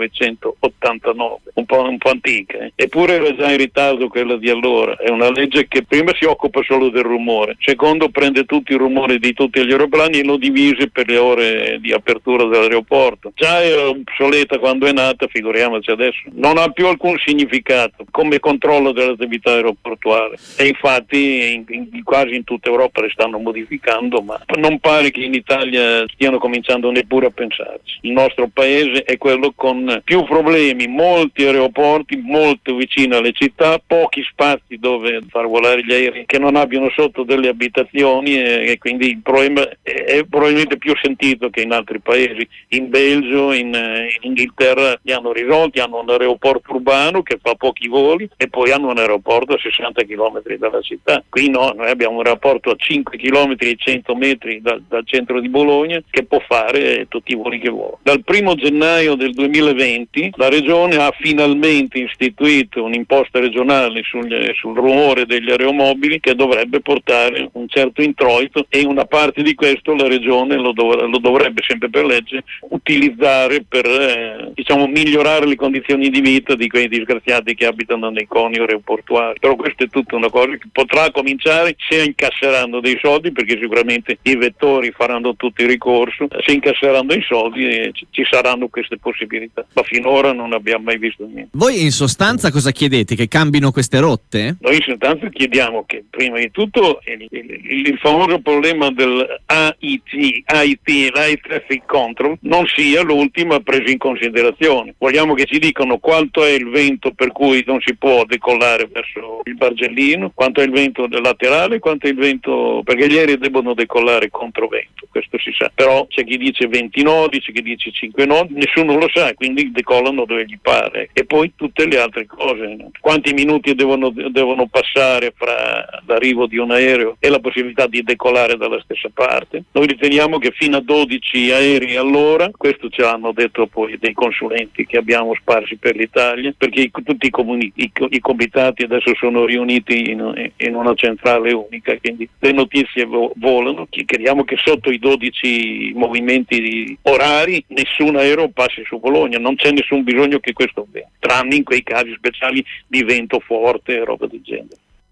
1989, un po' antica, eppure era già in ritardo quella di allora. È una legge che prima si occupa solo del rumore, secondo prende tutti i rumori di tutti gli aeroplani e lo divise per le ore di apertura dell'aeroporto. Già era obsoleta quando è nata, figuriamoci adesso. Non ha più alcun significato come controllo dell'attività aeroportuale, e infatti quasi in tutta Europa le stanno modificando, ma non pare che in Italia stiano cominciando neppure a pensarci. Il nostro paese è quello con più problemi, molti aeroporti molto vicino alle città, pochi spazi dove far volare gli aerei che non abbiano sotto delle abitazioni, e quindi il problema è probabilmente più sentito che in altri paesi. In Belgio, in Inghilterra li hanno risolti, hanno un aeroporto urbano che fa pochi voli e poi hanno un aeroporto a 60 km dalla città. Qui no, noi abbiamo un aeroporto a 5 km e 100 metri dal centro di Bologna che può fare tutti i voli che vuole. Dal 1 gennaio del 2020 la Regione ha finalmente istituito un'imposta regionale sul rumore degli aeromobili che dovrebbe portare un certo introito, e una parte di questo la Regione lo dovrebbe, sempre per legge, utilizzare per migliorare le condizioni di vita di quei disgraziati che abitano nei coni aeroportuali. Però questa è tutta una cosa che potrà cominciare se incasseranno dei soldi, perché sicuramente i vettori faranno tutto il ricorso, se incasseranno i soldi ci saranno queste possibilità, ma finora non abbiamo mai visto niente. Voi in sostanza cosa chiedete? Che cambino queste rotte? Noi in sostanza chiediamo che prima di tutto il famoso problema del l'Air Traffic Control, non sia l'ultima presa in considerazione. Vogliamo che ci dicano quanto è il vento per cui non si può decollare verso il Bargellino, quanto è il vento laterale, quanto è il vento, perché gli aerei devono decollare contro vento, questo si sa, però c'è chi dice 20 nodi, c'è chi dice 5 nodi, nessuno lo sa, quindi decollano dove gli pare. E poi tutte le altre cose, quanti minuti devono passare fra l'arrivo di un aereo e la possibilità di decollare dalla stessa parte. Noi riteniamo che fino a 12 aerei all'ora, questo ce l'hanno detto poi dei consulenti che abbiamo sparsi per l'Italia, perché tutti i comitati adesso sono riuniti in una centrale unica, quindi le notizie volano. Crediamo che sotto i 12 movimenti orari nessun aereo passi su Bologna, non c'è nessun bisogno che questo avvenga, tranne in quei casi speciali di vento forte e roba del genere.